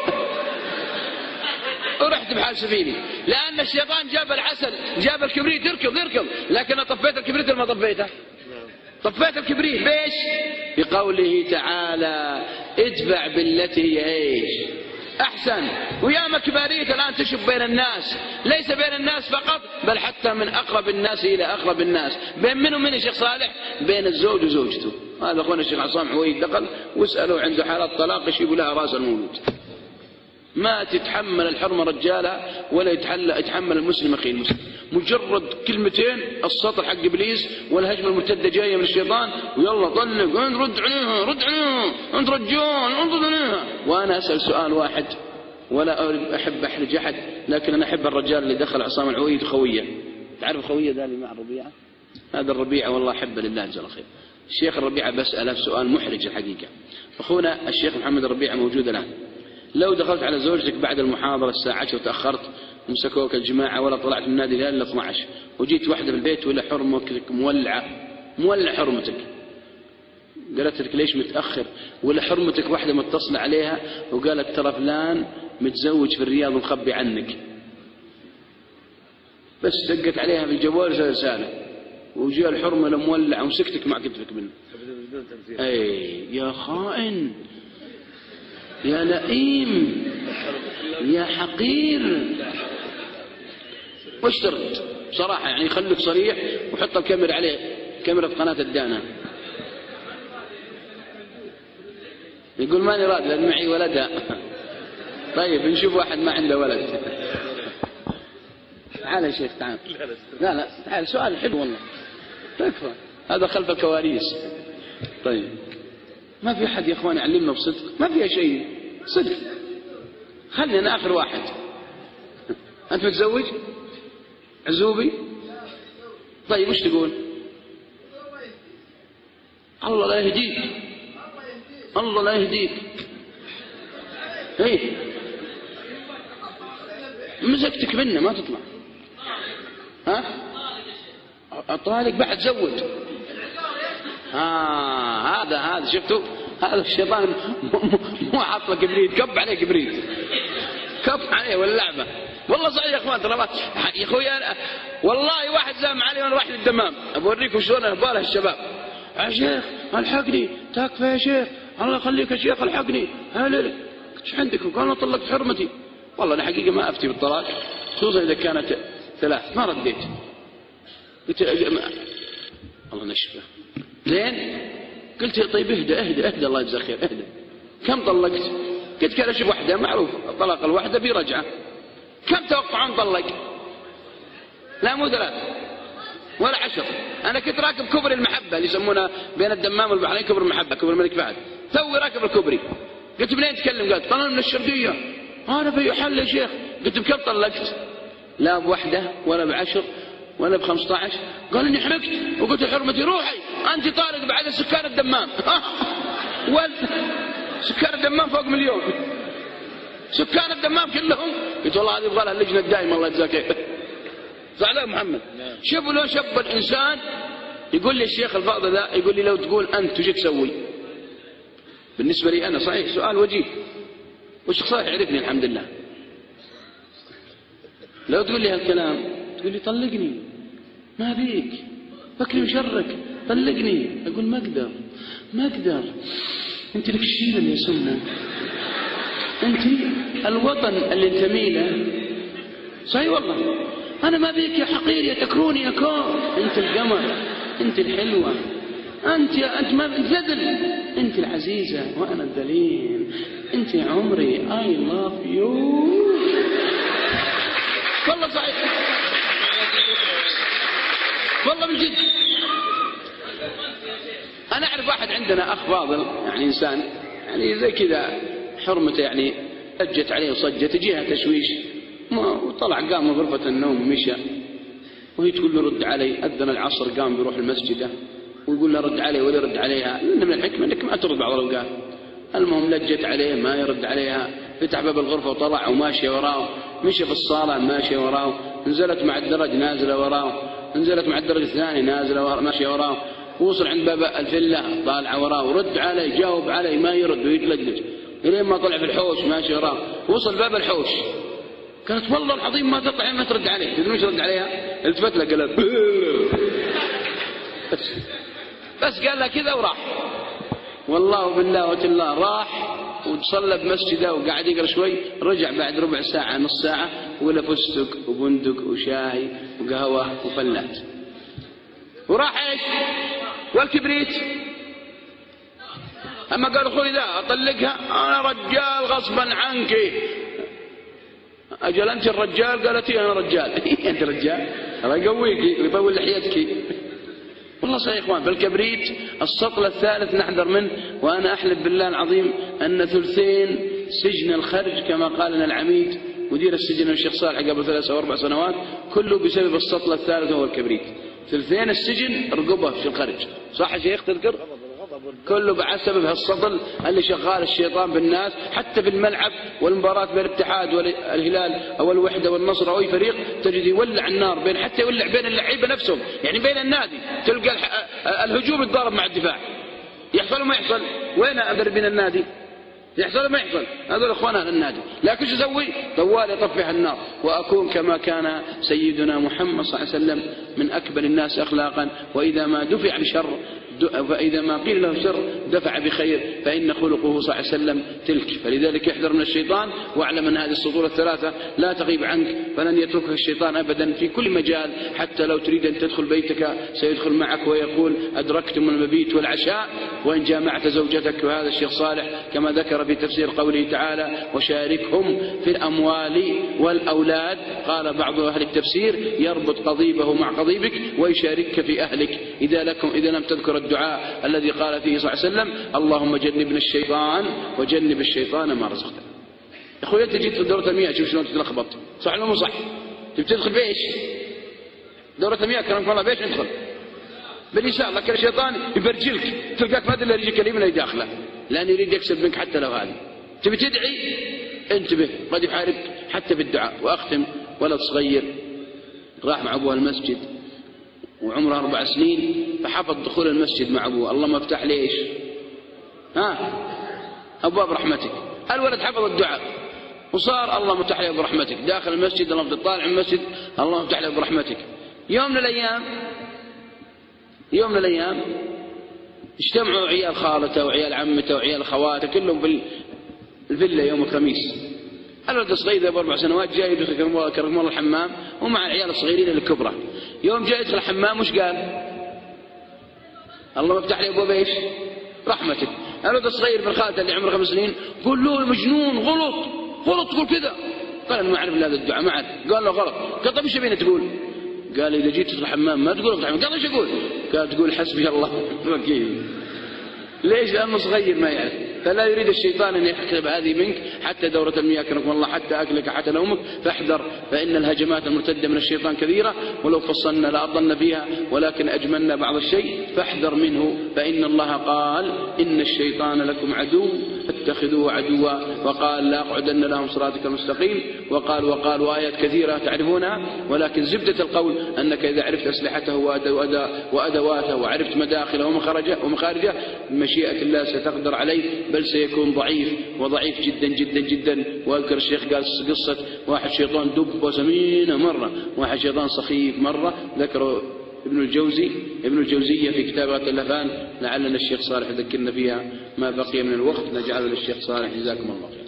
ورحت بحال سفيني، لأن الشيطان جاب العسل جاب الكبريت، يركض يركض، لكن أنا طفيت الكبريت ولا ما طفيته؟ طفيت الكبريت. ليش؟ بقوله تعالى ادفع بالتي هي ايش؟ أحسن. وياما كباريت الآن تشب بين الناس، ليس بين الناس فقط بل حتى من أقرب الناس إلى أقرب الناس. بين من ومن الشيخ صالح؟ بين الزوج وزوجته. هذا أخونا الشيخ عصام حويد دخل واسألوا عنده حالات طلاق يشيبوا لها رأس المولود. ما تتحمل الحرمة رجالها ولا يتحمل المسلم أخي المسلم. مجرد كلمتين السطر حق إبليس والهجمة المرتدة جاية من الشيطان، ويلا طلق انت رد عليها رد عليها انت رجال انت عليها. وأنا أسأل سؤال واحد ولا أحب أحرج أحد، لكن أنا أحب الرجال اللي دخل عصام العويد خوية. تعرف خوية ذا اللي مع الربيعة؟ هذا الربيعة والله أحبه لله جل خير. الشيخ الربيعة بسأله سؤال محرج الحقيقة. أخونا الشيخ محمد الربيعة موجود الآن، لو دخلت على زوجتك بعد المحاضرة الساعة عشرة وتأخرت ومسكوك الجماعة ولا طلعت من النادي إلا اثني عشر وجيت واحدة في البيت ولا حرمتك مولعة مولع حرمتك، قالت لك ليش متأخر؟ ولا حرمتك واحدة متصلة عليها وقالت ترى فلان متزوج في الرياض ومخبي عنك، بس دقت عليها بالجوال رسالة وجاء الحرمة المولع ومسكتك مع كتفك منه. اي يا خائن يا لئيم يا حقير. وش ترد بصراحة يعني؟ خليك صريح وحط الكاميرا عليه، كاميرا قناة الدانا. يقول ماني راد لأن معي ولدها. طيب نشوف واحد ما عنده ولد. تعال يا شيخ تعال. لا لا تعال، سؤال حلو والله. تكفى هذا خلف الكواليس. طيب ما في أحد يا إخوان يعلمنا بصدق، ما فيها شيء صدق. خلني أنا آخر واحد. أنت متزوج؟ عزوبي؟ طيب وش تقول؟ الله لا يهديك، الله لا يهديك. ايه مسكتك منه ما تطلع. ها الطالق بعد زوج. آه هذا هذا شفتوا هذا الشيطان مو حاط له كبريت، كب عليه كبريت، كب عليه واللعبه. والله صحيح يا اخوان ترى يا اخوي أنا والله واحد زام علي وانا رايح للدمام، اوريكم شلون اهباله الشباب. يا شيخ الحقني، تكفى يا شيخ، الله يخليك يا شيخ الحقني. هلا ايش عندك؟ قال انا طلقت حرمتي. والله انا حقيقه ما افتي بالطلاق خصوصا اذا كانت ثلاث، ما رديت. قلت الله نشفه زين. قلت طيب اهدى اهدى اهدى الله يجزاك خير اهدى. كم طلقت؟ قلت كان اشوف واحده معروف طلاق الواحده برجعه. كم توقعون طلق؟ لا مو ثلاث ولا عشر. انا كنت راكب كبري المحبه اللي يسمونه بين الدمام والبحرين كبر المحبه، كبر الملك فهد، توي راكب الكبري. قلت منين تكلم؟ قالت طلال من الشرقيه. انا في حل يا شيخ. قلت بكم طلقت؟ لا بوحده ولا بعشر ولا بخمسة عشر. قال اني حرقت وقلت حرمتي روحي انت طارق بعد سكان الدمام. سكان الدمام فوق مليون، سكان الدمام كلهم. قلت والله هذه يبغى لها اللجنه الدائمه الله يجزاك خير. صح لا محمد؟ شوفوا لو شب الانسان يقول لي الشيخ الفاضل ذا يقول لي لو تقول انت وش تسوي؟ بالنسبه لي انا صحيح سؤال وجيه، وش صحيح يعرفني الحمد لله. لو تقول لي هالكلام تقول لي طلقني ما بيك فكري وشرك طلقني، اقول ما اقدر ما اقدر. انت لك الشيله اللي يسمه، انت الوطن اللي انتمي له. صحيح والله انا ما بيك يا حقير يا تكروني يا كون. انت القمر، انت الحلوه، انت يا انت ما انت ذل، انت العزيزه وانا الذليل، انت عمري اي لاف يو. والله صحيح والله من جد. انا اعرف واحد عندنا اخ فاضل يعني انسان يعني زي كذا حرمته يعني اجت عليه وصجت تجيها تشويش وطلع قام من غرفه النوم ومشى، وهي تقول له رد علي. اذن العصر قام بيروح المسجد ويقول له رد علي ولا يرد عليها. من الحكمه انك ما ترد بعض الاوقات. المهم لجت عليه ما يرد عليها، فتح باب الغرفه وطلع وماشي وراه، مشى في الصاله ماشي وراه، نزلت مع الدرج نازله وراه، نزلت مع الدرج الثاني نازله وراه ماشي وراه، وصل عند باب الفيلا طالعه وراه ورد علي جاوب علي ما يرد ويتلجلج الين ما طلع في الحوش ماشي وراه. وصل باب الحوش قالت والله العظيم ما تطلع ما ترد عليه. تدري وش رد عليها؟ التفت له قالت بس, بس قال لها كذا وراح. والله بالله وتالله راح وصلى بمسجده وقاعد يقرا شوي، رجع بعد ربع ساعه نص ساعه ولا فستق وبندق وشاي وقهوه وفلات. وراح ايش؟ والكبريت. اما قال اخوي ذا اطلقها انا رجال غصبا عنك. اجل انت الرجال؟ قالت انا رجال. انت رجال؟ الله يقويك ويطول لحيتك. والله صحيح يا اخوان بالكبريت السطل الثالث نحذر منه. وانا احلف بالله العظيم ان ثلثين سجن الخرج كما قال لنا العميد مدير السجن الشيخ صالح قبل ثلاث او اربع سنوات كله بسبب السطل الثالث هو الكبريت. ثلثين السجن رقبه في الخرج. صح يا شيخ تذكر؟ كله بسبب هالسطل اللي شغال الشيطان بالناس. حتى في الملعب والمباراة بين الاتحاد والهلال او الوحده والنصر او اي فريق تجد يولع النار بين حتى يولع بين اللعيبه نفسهم، يعني بين النادي تلقى الهجوم يتضارب مع الدفاع. يحصل وما يحصل؟ وين ادري بين النادي؟ يحصل ما يحصل، هذول اخوان اهل النادي. لكن شو اسوي؟ طوال يطفح النار، واكون كما كان سيدنا محمد صلى الله عليه وسلم من اكبر الناس اخلاقا، واذا ما دفع بشر فإذا ما قيل له شر دفع بخير، فإن خلقه صلى الله عليه وسلم تلك. فلذلك يحذر من الشيطان، واعلم أن هذه السطور الثلاثة لا تغيب عنك، فلن يتركك الشيطان أبدا في كل مجال. حتى لو تريد أن تدخل بيتك سيدخل معك ويقول أدركتم المبيت والعشاء وإن جامعت زوجتك. وهذا الشيخ صالح كما ذكر في تفسير قوله تعالى وشاركهم في الأموال والأولاد، قال بعض أهل التفسير يربط قضيبه مع قضيبك ويشاركك في أهلك إذا لكم إذا لم تذكر الدعاء الذي قال فيه صلى الله عليه وسلم اللهم جنبنا الشيطان وجنب الشيطان ما رزقتنا. يا أخوي أنت جيت في دورة المياه شوف شلون تتلخبط، صح ولا مو صح؟ تبي تدخل بإيش؟ دورة المياه كرمك الله بإيش ندخل؟ باليسار، لكن الشيطان يبرجلك تلقاك ما أدري رجلك اليمين اللي داخله، لأن يريد يكسب منك حتى لو هذه. تبي تدعي انتبه قد يحاربك حتى بالدعاء. وأختم، ولد صغير راح مع أبوه المسجد وعمره أربع سنين فحفظ دخول المسجد مع أبوه، اللهم افتح لي إيش؟ ها؟ أبواب رحمتك. الولد حفظ الدعاء وصار اللهم افتح لي برحمتك، داخل المسجد اللهم تطالع من المسجد اللهم افتح لي برحمتك. يوم من الأيام يوم من الأيام اجتمعوا عيال خالته وعيال عمته وعيال خواته كلهم في الفيلا يوم الخميس. الولد الصغير ذا بأربع سنوات جاي يدخل كرم الله الحمام ومع العيال الصغيرين الكبرى. يوم جاي يدخل الحمام وش قال؟ اللهم افتح لي أبواب ايش؟ رحمتك. الولد الصغير من خالته اللي عمره خمس سنين قول له مجنون غلط غلط تقول كذا. قال أنا ما أعرف هذا الدعاء ما أعرف. قال له غلط. قال طيب ايش تبيني تقول؟ قال إذا جيت في الحمام ما تقول الحمام. قال ايش أقول؟ قال تقول حسبي الله وكيل. ليش؟ لأنه صغير ما يعرف، فلا يريد الشيطان أن يحكم هذه منك حتى دورة المياه كرمكم الله حتى أكلك حتى نومك. فاحذر، فإن الهجمات المرتدة من الشيطان كثيرة، ولو فصلنا لأضلنا فيها ولكن أجملنا بعض الشيء، فاحذر منه. فإن الله قال إن الشيطان لكم عدو فاتخذوه عدوا، وقال لا أقعدن لهم صراطك المستقيم، وقال وقال وآيات كثيرة تعرفونها. ولكن زبدة القول أنك إذا عرفت أسلحته وأدواته وعرفت مداخله ومخارجه ومخارجه مشيئة الله ستقدر عليه، بل سيكون ضعيف وضعيف جدا جدا جدا. وأذكر الشيخ قال قصة واحد شيطان دب سمينة مرة، واحد شيطان سخيف مرة، ذكره ابن الجوزي ابن الجوزية في كتاب غاية اللهفان. لعلنا الشيخ صالح يذكرنا فيها ما بقي من الوقت، نجعله للشيخ صالح جزاكم الله خير.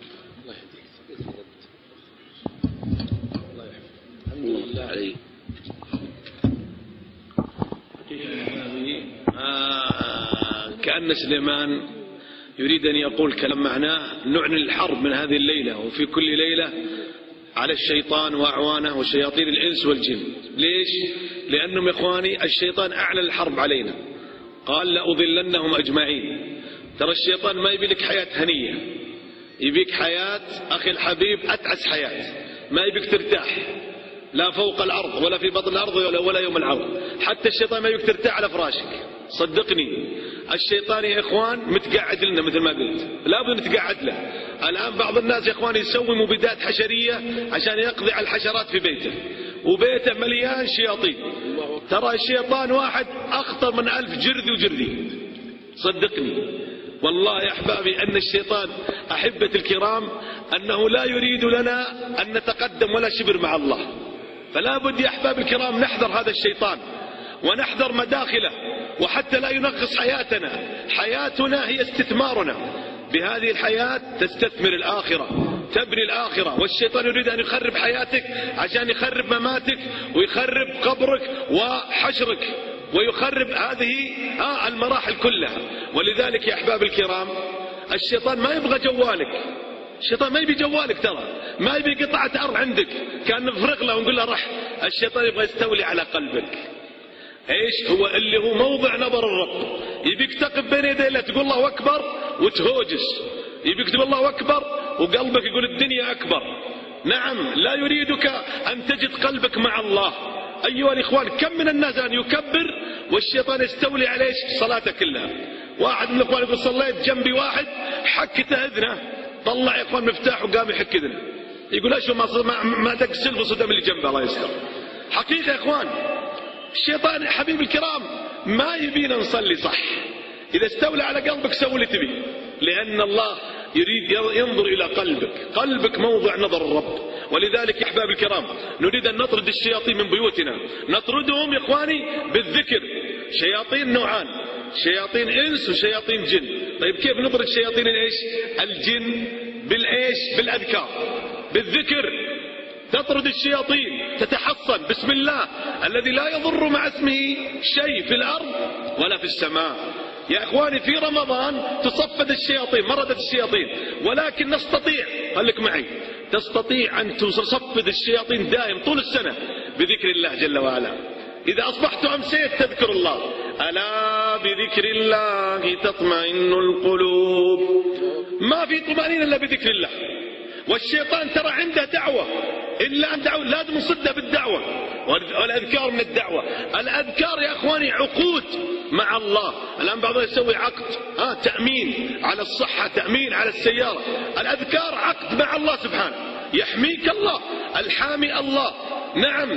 الله يحفظك. الله عليك. آه كأن سليمان يريد أن يقول كلام معناه نعلن الحرب من هذه الليلة وفي كل ليلة على الشيطان وأعوانه وشياطين الإنس والجن. ليش؟ لأنهم إخواني الشيطان أعلن الحرب علينا، قال لأضلنهم أجمعين. ترى الشيطان ما يبي لك حياة هنية، يبيك حياة أخي الحبيب أتعس حياة، ما يبيك ترتاح لا فوق الأرض ولا في بطن الأرض ولا يوم العرض. حتى الشيطان ما يبيك ترتاح على فراشك. صدقني الشيطان يا إخوان متقعد لنا مثل ما قلت، لا بد نتقعد له. الآن بعض الناس يا إخوان يسوي مبيدات حشرية عشان يقضي على الحشرات في بيته، وبيته مليان شياطين. ترى الشيطان واحد أخطر من ألف جرذي وجرذي. صدقني والله يا أحبابي أن الشيطان أحبة الكرام أنه لا يريد لنا أن نتقدم ولا شبر مع الله. فلا بد يا أحباب الكرام نحذر هذا الشيطان ونحذر مداخله، وحتى لا ينغص حياتنا. حياتنا هي استثمارنا، بهذه الحياة تستثمر الآخرة، تبني الآخرة. والشيطان يريد أن يخرب حياتك عشان يخرب مماتك ويخرب قبرك وحشرك ويخرب هذه آه المراحل كلها. ولذلك يا أحباب الكرام الشيطان ما يبغى جوالك، الشيطان ما يبي جوالك، ترى ما يبي قطعة أرض عندك كان نفرغ له ونقول له رح. الشيطان يبغى يستولي على قلبك. ايش هو؟ اللي هو موضع نظر الرب. يبيك تقف بين يديه لا تقول الله أكبر وتهوجس، يبيك تقول الله أكبر وقلبك يقول الدنيا أكبر. نعم، لا يريدك أن تجد قلبك مع الله. أيها الإخوان كم من الناس أن يكبر والشيطان يستولي عليه صلاته كلها. واحد من الإخوان يقول صليت جنبي واحد حكته أذنه، طلع يا إخوان مفتاح وقام يحك أذنه، يقول أشو ما ما, ما تقسل بصدام اللي جنبه الله يستر. حقيقة يا إخوان الشيطان يا حبيب الكرام ما يبينا نصلي صح. إذا استولى على قلبك سوي اللي تبي، لأن الله يريد ينظر إلى قلبك. قلبك موضع نظر الرب. ولذلك يا أحباب الكرام نريد أن نطرد الشياطين من بيوتنا. نطردهم يا إخواني بالذكر. شياطين نوعان، شياطين إنس وشياطين جن. طيب كيف نطرد شياطين الإيش الجن؟ بالإيش؟ بالأذكار، بالذكر تطرد الشياطين. تتحصن بسم الله الذي لا يضر مع اسمه شيء في الأرض ولا في السماء. يا إخواني في رمضان تصفد الشياطين، مردت الشياطين، ولكن نستطيع، خليك معي، تستطيع أن تصفد الشياطين دائم طول السنة بذكر الله جل وعلا. إذا أصبحت أمسيت تذكر الله. ألا بذكر الله تطمئن القلوب. ما في طمأنينة إلا بذكر الله. والشيطان ترى عنده دعوة، إلا أن دعوة لازم نصدها بالدعوة، والأذكار من الدعوة. الأذكار يا أخواني عقود مع الله. الآن بعضهم يسوي عقد ها تأمين على الصحة، تأمين على السيارة. الأذكار عقد مع الله سبحانه. يحميك الله، الحامي الله، نعم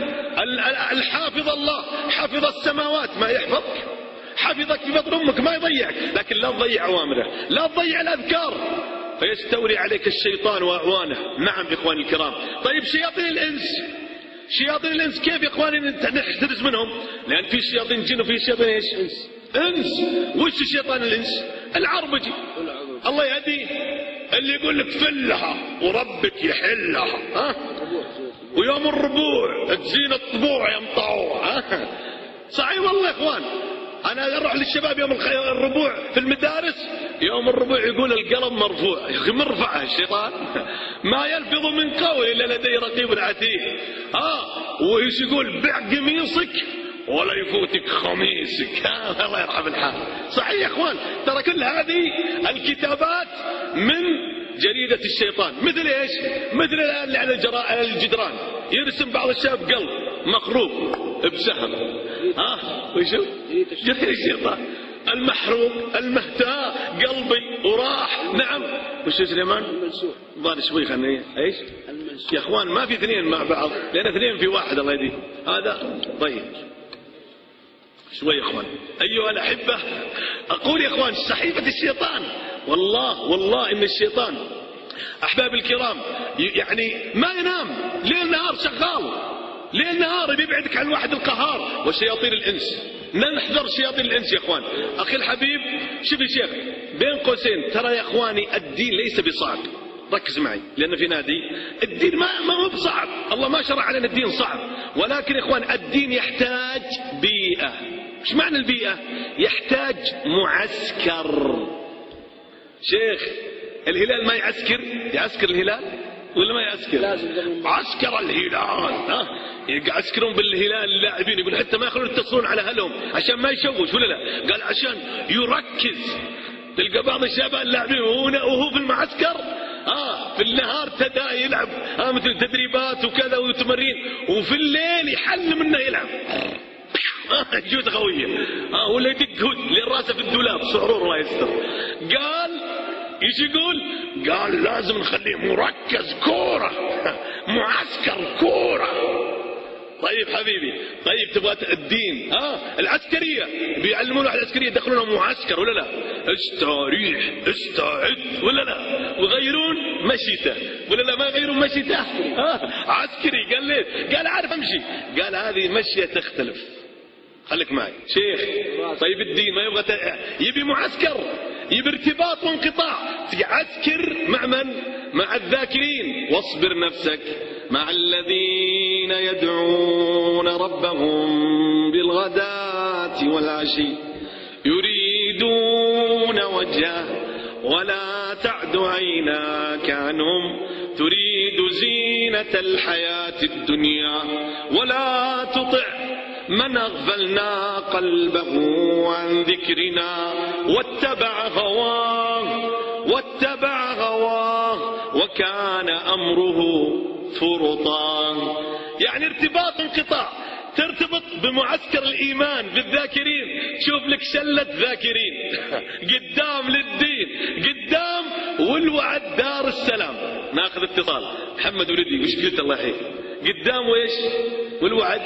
الحافظ الله، حفظ السماوات ما يحفظك، حفظك في بطن أمك ما يضيعك، لكن لا تضيع أوامره، لا تضيع الأذكار فيستولي عليك الشيطان وأعوانه. نعم إخواني الكرام. طيب شياطين الإنس، شياطين الإنس كيف يا إخواني نحترز منهم؟ لأن في شياطين جن وفي شياطين إيش؟ إنس. وش شيطان الإنس؟ العربجي الله يهديه، اللي يقول لك فلها وربك يحلها، ها؟ ويوم الربوع تزين الطبوع يا مطوع، ها؟ صحيح والله يا إخوان. أنا أروح للشباب يوم الربوع في المدارس، يوم الربوع يقول القلم مرفوع. يا أخي من رفعه الشيطان؟ ما يلفظ من قول إلا لديه رقيب عتيد. آه وإيش يقول؟ بع قميصك ولا يفوتك خميسك. آه الله يرحم الحال. صحيح يا إخوان، ترى كل هذه الكتابات من جريدة الشيطان. مثل إيش؟ مثل الآن على الجدران يرسم بعض الشباب قلب مخروق بسهم، ها آه ويشوف جريدة الشيطان. المحروق المهتاء قلبي وراح. نعم وش يا سليمان؟ المنسوح. ضال شوي خلني ايش؟ المنسوح. يا اخوان ما في اثنين مع بعض، لان اثنين في واحد الله يهديه. هذا طيب شوي يا اخوان. ايها الاحبه اقول يا اخوان صحيفه الشيطان، والله والله ان الشيطان احباب الكرام يعني ما ينام ليل نهار شغال، ليل نهار بيبعدك عن الواحد القهار وشياطين الانس. نحذر شياطين الانس يا اخوان. اخي الحبيب شوف يا شيخ بين قوسين، ترى يا اخواني الدين ليس بصعب، ركز معي، لان في نادي الدين ما ما هو بصعب، الله ما شرع علينا الدين صعب، ولكن يا اخوان الدين يحتاج بيئة. ايش معنى البيئة؟ يحتاج معسكر. شيخ الهلال ما يعسكر؟ يعسكر الهلال ولا ما يعسكر؟ لازم عسكر الهلال، ها يعسكرون بالهلال اللاعبين، يقول حتى ما يخلون يتصلون على اهلهم عشان ما يشوش ولا لا، قال عشان يركز. تلقى بعض الشباب اللاعبين وهو في المعسكر اه في النهار تدا يلعب اه مثل تدريبات وكذا وتمرين، وفي الليل يحل منه يلعب اه جود قويه اه ولا يدق هود للراسه في الدولاب سعرور الله يستر. قال ايش يقول؟ قال لازم نخليه مركز كوره معسكر كوره. طيب حبيبي، طيب تبغى الدين ها العسكريه بيعلمون واحد العسكريه يدخلونهم معسكر ولا لا؟ استريح استعد ولا لا؟ ويغيرون مشيته ولا لا؟ ما يغيرون مشيته ها عسكري. قال ليه؟ قال عارف امشي. قال هذه مشيه تختلف. خليك معي شيخ. طيب الدين ما يبغى ت... يبي معسكر، يبي ارتباط وانقطاع. عسكر مع من؟ مع الذاكرين. واصبر نفسك مع الذين يدعون ربهم بالغداة والعشي يريدون وجهه ولا تعد عيناك عنهم تريد زينة الحياة الدنيا ولا تطع من أغفلنا قلبه عن ذكرنا واتبع هواه واتبع هواه وكان أمره فرطا. يعني ارتباط انقطاع. ترتبط بمعسكر الإيمان بالذاكرين، تشوف لك شلة ذاكرين قدام للدين قدام والوعد دار السلام. ناخذ اتصال. محمد ولدي وش قلت الله يحييك؟ قدام ويش والوعد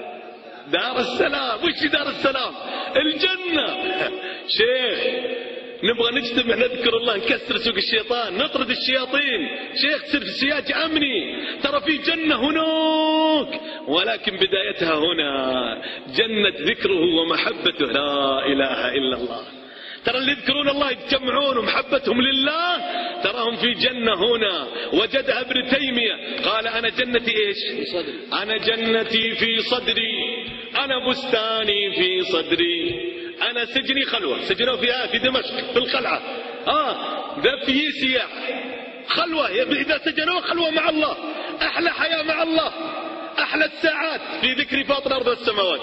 دار السلام. وش دار السلام؟ الجنة. شيخ نبغى نجتمع نذكر الله، نكسر سوق الشيطان، نطرد الشياطين. شيخ تصير في سياج أمني، ترى في جنة هناك، ولكن بدايتها هنا، جنة ذكره ومحبته، لا إله إلا الله. ترى اللي يذكرون الله يجتمعون ومحبتهم لله تراهم في جنة هنا. وجدها ابن تيمية قال أنا جنتي إيش؟ أنا جنتي في صدري، أنا بستاني في صدري، أنا سجني خلوة. سجنوا فيها في دمشق في القلعة، آه ذا فيه سياح خلوة، إذا سجنوا خلوة مع الله، أحلى حياة مع الله، أحلى الساعات في ذكر فاطر الأرض والسماوات.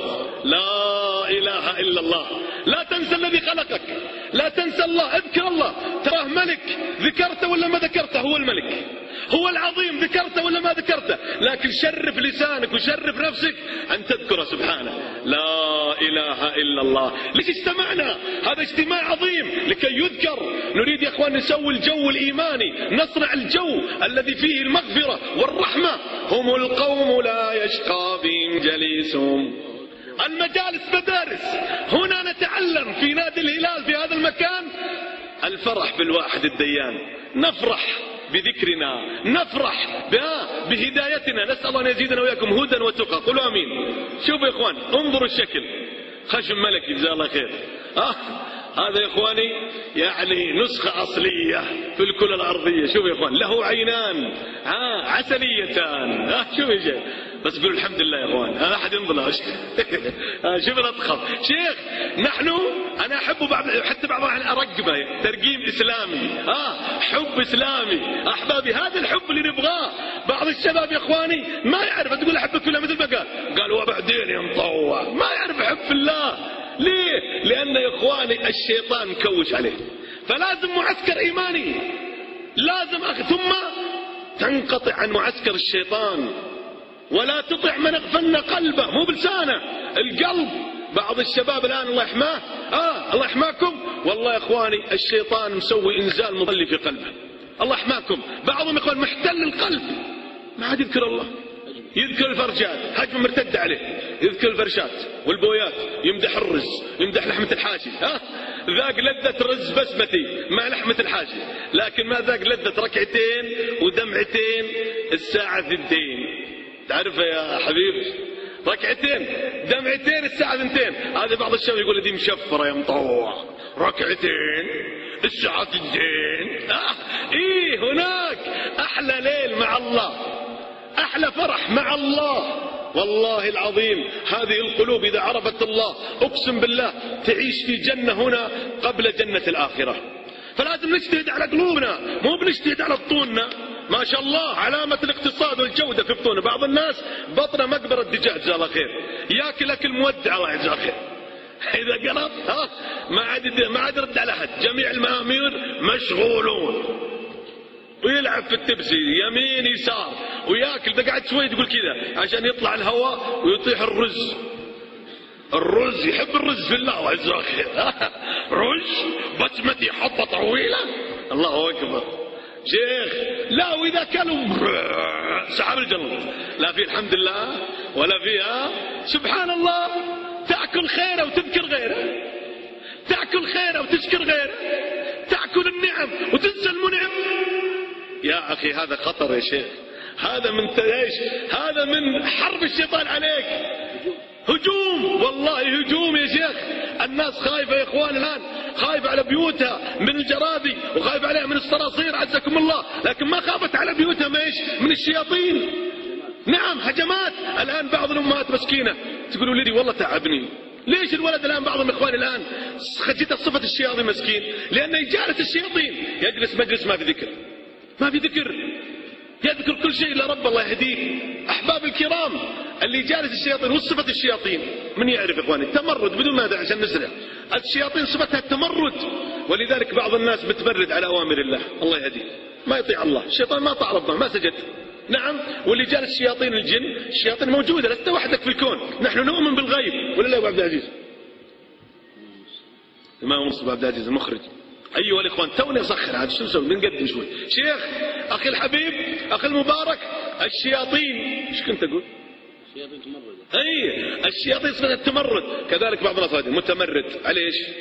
لا إله إلا الله. لا تنسى الذي خلقك، لا تنسى الله، اذكر الله، تراه ملك، ذكرته ولا ما ذكرته هو الملك، هو العظيم، ذكرته ولا ما ذكرته، لكن شرف لسانك وشرف نفسك أن تذكره سبحانه. لا إله إلا الله. ليش اجتمعنا؟ هذا اجتماع عظيم لكي يذكر. نريد يا أخوان نسوي الجو الإيماني، نصنع الجو الذي فيه المغفرة والرحمة. هم القوم لا يشقى بهم جليسهم. المجالس مدارس، هنا نتعلم في نادي الهلال في هذا المكان الفرح بالواحد الديان، نفرح بذكرنا، نفرح بهدايتنا. نسأل الله أن يزيدنا وإياكم هدى وتقى، قولوا أمين. شوفوا يا إخوان، انظروا الشكل، خشم ملكي جزاه الله خير. آه هذا يا إخواني يعني نسخة أصلية في الكرة الأرضية. شوفوا يا إخوان، له عينان آه عسليتان. آه شوفوا يا شيخ، بس قولوا الحمد لله يا إخوان، أنا أحد ينظر. شوف الأضخم شيخ. نحن أنا أحب بعض، حتى بعض أرقبه ترقيم إسلامي، آه حب إسلامي. أحبابي هذا الحب اللي نبغاه. بعض الشباب يا إخواني ما يعرف، تقول أحبك في الله مثل ما قال قال وبعدين يا مطوع، ما يعرف يحب في الله. ليه؟ لأن يا إخواني الشيطان مكوش عليه، فلازم معسكر إيماني، لازم أخ ثم تنقطع عن معسكر الشيطان. ولا تطع من اغفلنا قلبه، مو بلسانه، القلب. بعض الشباب الآن الله يحماه، آه الله يحماكم، والله يا إخواني الشيطان مسوي إنزال مضلي في قلبه، الله يحماكم. بعضهم يا إخوان محتل القلب، ما عاد يذكر الله، يذكر الفرجات، هجمة مرتدة عليه، يذكر الفرشات والبويات، يمدح الرز، يمدح لحمة الحاشي. ها ذاق لذة الرز بسمتي مع لحمة الحاشي، لكن ما ذاق لذة ركعتين ودمعتين الساعة ثنتين. تعرف يا حبيبي، ركعتين دمعتين الساعة ثنتين. هذا بعض الشباب يقول دي مشفرة يا مطوع، ركعتين الساعة ثنتين. آه إيه هناك أحلى ليل مع الله، أحلى فرح مع الله. والله العظيم هذه القلوب إذا عرفت الله أقسم بالله تعيش في جنة هنا قبل جنة الآخرة. فلازم نجتهد على قلوبنا، مو بنجتهد على بطوننا. ما شاء الله علامة الاقتصاد والجودة في بطونه. بعض الناس بطنه مقبرة دجاج جزاه الله خير، ياكل أكل مودع الله يجزاه خير. إذا قرب ها ما عاد ما عاد يرد على أحد، جميع المامير مشغولون، ويلعب في التبسي يمين يسار وياكل. إذا قعد شوي تقول كذا عشان يطلع الهواء ويطيح الرز. الرز يحب الرز في الله وجزاه خير. رز بسمتي حطة طويلة، الله أكبر شيخ. لا وإذا كلوا سحب الجنة، لا في الحمد لله ولا فيها سبحان الله. تأكل خيره وتذكر غيره، تأكل خيره وتذكر غيره، تأكل النعم وتنسى المنعم. يا أخي هذا خطر يا شيخ، هذا من ايش؟ هذا من حرب الشيطان عليك، هجوم، والله هجوم يا شيخ. الناس خايفة يا إخوان الآن، خايفة على بيوتها من الجرادي، وخايفة عليها من الصراصير عزكم الله، لكن ما خافت على بيوتها من ايش؟ من الشياطين. نعم هجمات. الآن بعض الأمهات مسكينة تقول ولدي والله تعبني. ليش الولد الآن بعض الإخوان الآن خجته صفة الشياطين مسكين؟ لأنه يجالس الشياطين، يجلس مجلس ما في ذكر، ما في ذكر، يذكر كل شيء إلا رب الله يهديه. أحباب الكرام اللي جالس الشياطين، وصفة الشياطين من يعرف إخواني؟ التمرد بدون ماذا عشان نسرع. الشياطين صفتها التمرد، ولذلك بعض الناس بتمرد على أوامر الله، الله يهديه، ما يطيع الله. الشيطان ما طاع ربه، ما سجد. نعم. واللي جالس شياطين الجن، الشياطين موجودة، لست وحدك في الكون، نحن نؤمن بالغيب ولا لا يا أبو عبد العزيز؟ الإمام مصطفى عبد العزيز المخرج. أيها الإخوان توني أسخر عاد، شو نسوي؟ بنقدم شوي. شيخ أخي الحبيب أخي المبارك، الشياطين إيش كنت أقول؟ الشياطين تمرد. أي الشياطين صفة التمرد. كذلك بعض الناس متمرد على إيش؟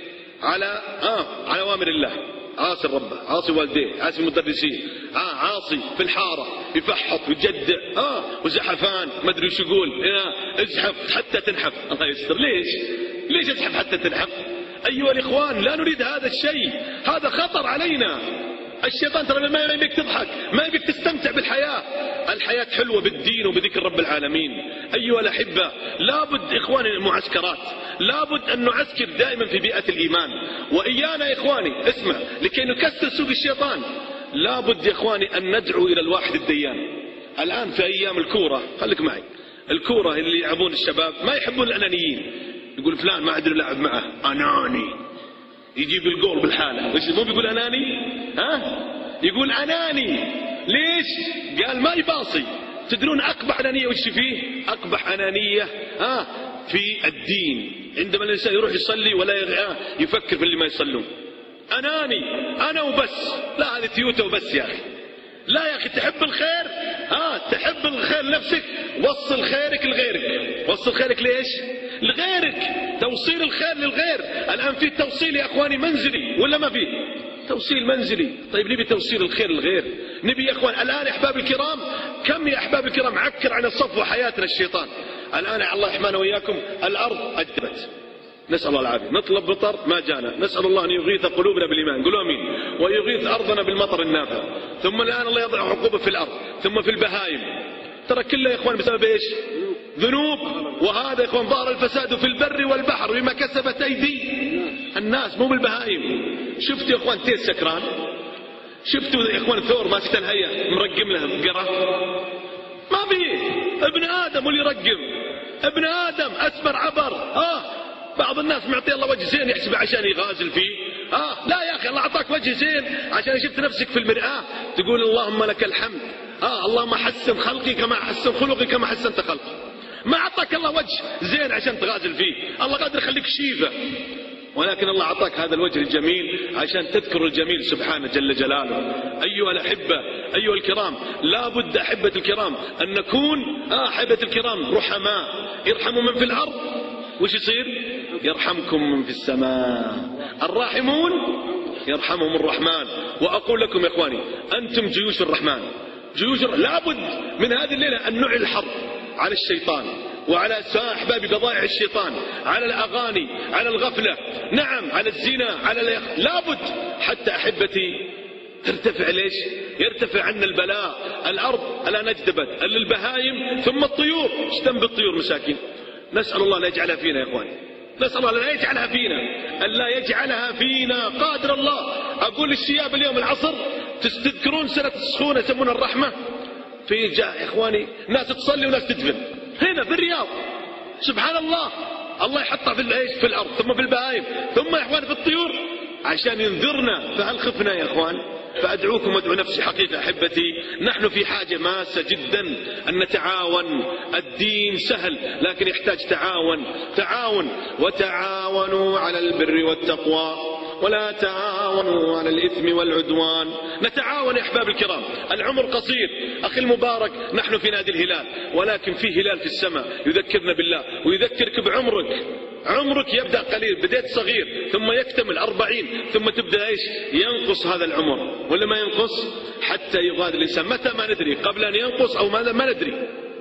على آه على أوامر الله، عاصي ربه، عاصي والديه، عاصي المدرسين، آه عاصي في الحارة، يفحط ويجدع، آه وزحفان ما أدري وش يقول، آه ازحف حتى تنحف. الله يستر. ليش؟ ليش ازحف حتى تنحف؟ أيها الإخوان لا نريد هذا الشيء، هذا خطر علينا. الشيطان ترى ما يبيك تضحك، ما يبيك تستمتع بالحياة. الحياة حلوة بالدين وبذكر رب العالمين. أيها الأحبة لابد إخواني المعسكرات، لابد أن نعسكر دائما في بيئة الإيمان. وإيانا إخواني اسمع، لكي نكسر سوق الشيطان لابد يا إخواني أن ندعو إلى الواحد الديان. الآن في أيام الكورة، خليك معي، الكورة اللي يلعبون الشباب ما يحبون الأنانيين. يقول فلان ما أدري لعب معه أناني، يجيب الجول بالحالة. وش مو بيقول أناني؟ ها؟ يقول أناني. ليش؟ قال ما يباصي. تدرون أقبح أنانية وش فيه؟ أقبح أنانية ها في الدين، عندما الإنسان يروح يصلي ولا يفكر في اللي ما يصلون. أناني، أنا وبس. لا، هذه تيوتا وبس يا أخي. لا يا أخي، تحب الخير ها تحب الخير لنفسك، وصل خيرك لغيرك. وصل خيرك ليش؟ لغيرك. توصيل الخير للغير. الآن في توصيل يا أخواني منزلي ولا ما فيه؟ توصيل منزلي. طيب نبي توصيل الخير للغير، نبي يا أخوان. الآن يا أحباب الكرام، كم يا أحباب الكرام عكر عن الصفوة حياتنا الشيطان. الآن الله يحمانا وإياكم الأرض أجدبت، نسأل الله العافية. نطلب مطر ما جانا، نسأل الله أن يغيث قلوبنا بالإيمان، قولوا أمين. ويغيث أرضنا بالمطر النافع. ثم الآن الله يضع عقوبة في الأرض، ثم في البهائم. ترى كله يا إخوان بسبب إيش؟ ذنوب. وهذا يا إخوان ظهر الفساد في البر والبحر بما كسبت أيدي الناس، مو بالبهائم. شفتوا يا إخوان تيس سكران؟ شفتوا يا إخوان ثور ماسك الهيئة مرقم له بقرة؟ ما فيه. ابن آدم واللي يرقم، ابن آدم أسمر عبر. آه بعض الناس معطي الله وجه زين يحسبه عشان يغازل فيه. آه لا يا أخي، الله أعطاك وجه زين عشان شفت نفسك في المرآة تقول اللهم لك الحمد. آه اللهم حسن خلقي كما حسن خلقي كما حسنت خلقي. ما أعطاك الله وجه زين عشان تغازل فيه، الله قادر يخليك شيفة، ولكن الله أعطاك هذا الوجه الجميل عشان تذكر الجميل سبحانه جل جلاله. أيها الأحبة، أيها الكرام، لا بد أحبة الكرام أن نكون آه أحبة الكرام رحماء. يرحموا من في الأرض وش يصير؟ يرحمكم من في السماء. الراحمون يرحمهم الرحمن. وأقول لكم يا إخواني، أنتم جيوش الرحمن، جيوش الرحمن. لابد من هذه الليلة أن نعلن الحرب على الشيطان وعلى أحباب بضائع الشيطان، على الأغاني، على الغفلة، نعم على الزنا، على اليخ. لابد حتى أحبتي ترتفع. ليش؟ يرتفع عنا البلاء. الأرض الآن اجدبت، البهايم ثم الطيور. اشتم بالطيور مساكين. نسأل الله لا يجعلها فينا يا إخواني، نسأل الله لا يجعلها فينا، ألا يجعلها فينا قادر الله. أقول للشياب اليوم العصر، تذكرون سنة السخونة يسمونها الرحمة؟ في جاء يا إخواني ناس تصلي وناس تدفن هنا في الرياض. سبحان الله، الله يحطها في الايش في الأرض، ثم في البهائم، ثم يا إخواني في الطيور، عشان ينذرنا. فهل خفنا يا إخوان؟ فأدعوكم وادعو نفسي حقيقة أحبتي، نحن في حاجة ماسة جدا أن نتعاون. الدين سهل لكن يحتاج تعاون. تعاون. وتعاونوا على البر والتقوى ولا تعاونوا على الإثم والعدوان. نتعاون يا أحباب الكرام. العمر قصير أخي المبارك، نحن في نادي الهلال، ولكن في هلال في السماء يذكرنا بالله ويذكرك بعمرك. عمرك يبدأ قليل، بديت صغير ثم يكتمل أربعين، ثم تبدأ إيش؟ ينقص هذا العمر ولا ما ينقص؟ حتى يغادر الإنسان متى ما ندري، قبل أن ينقص أو ماذا ما ندري.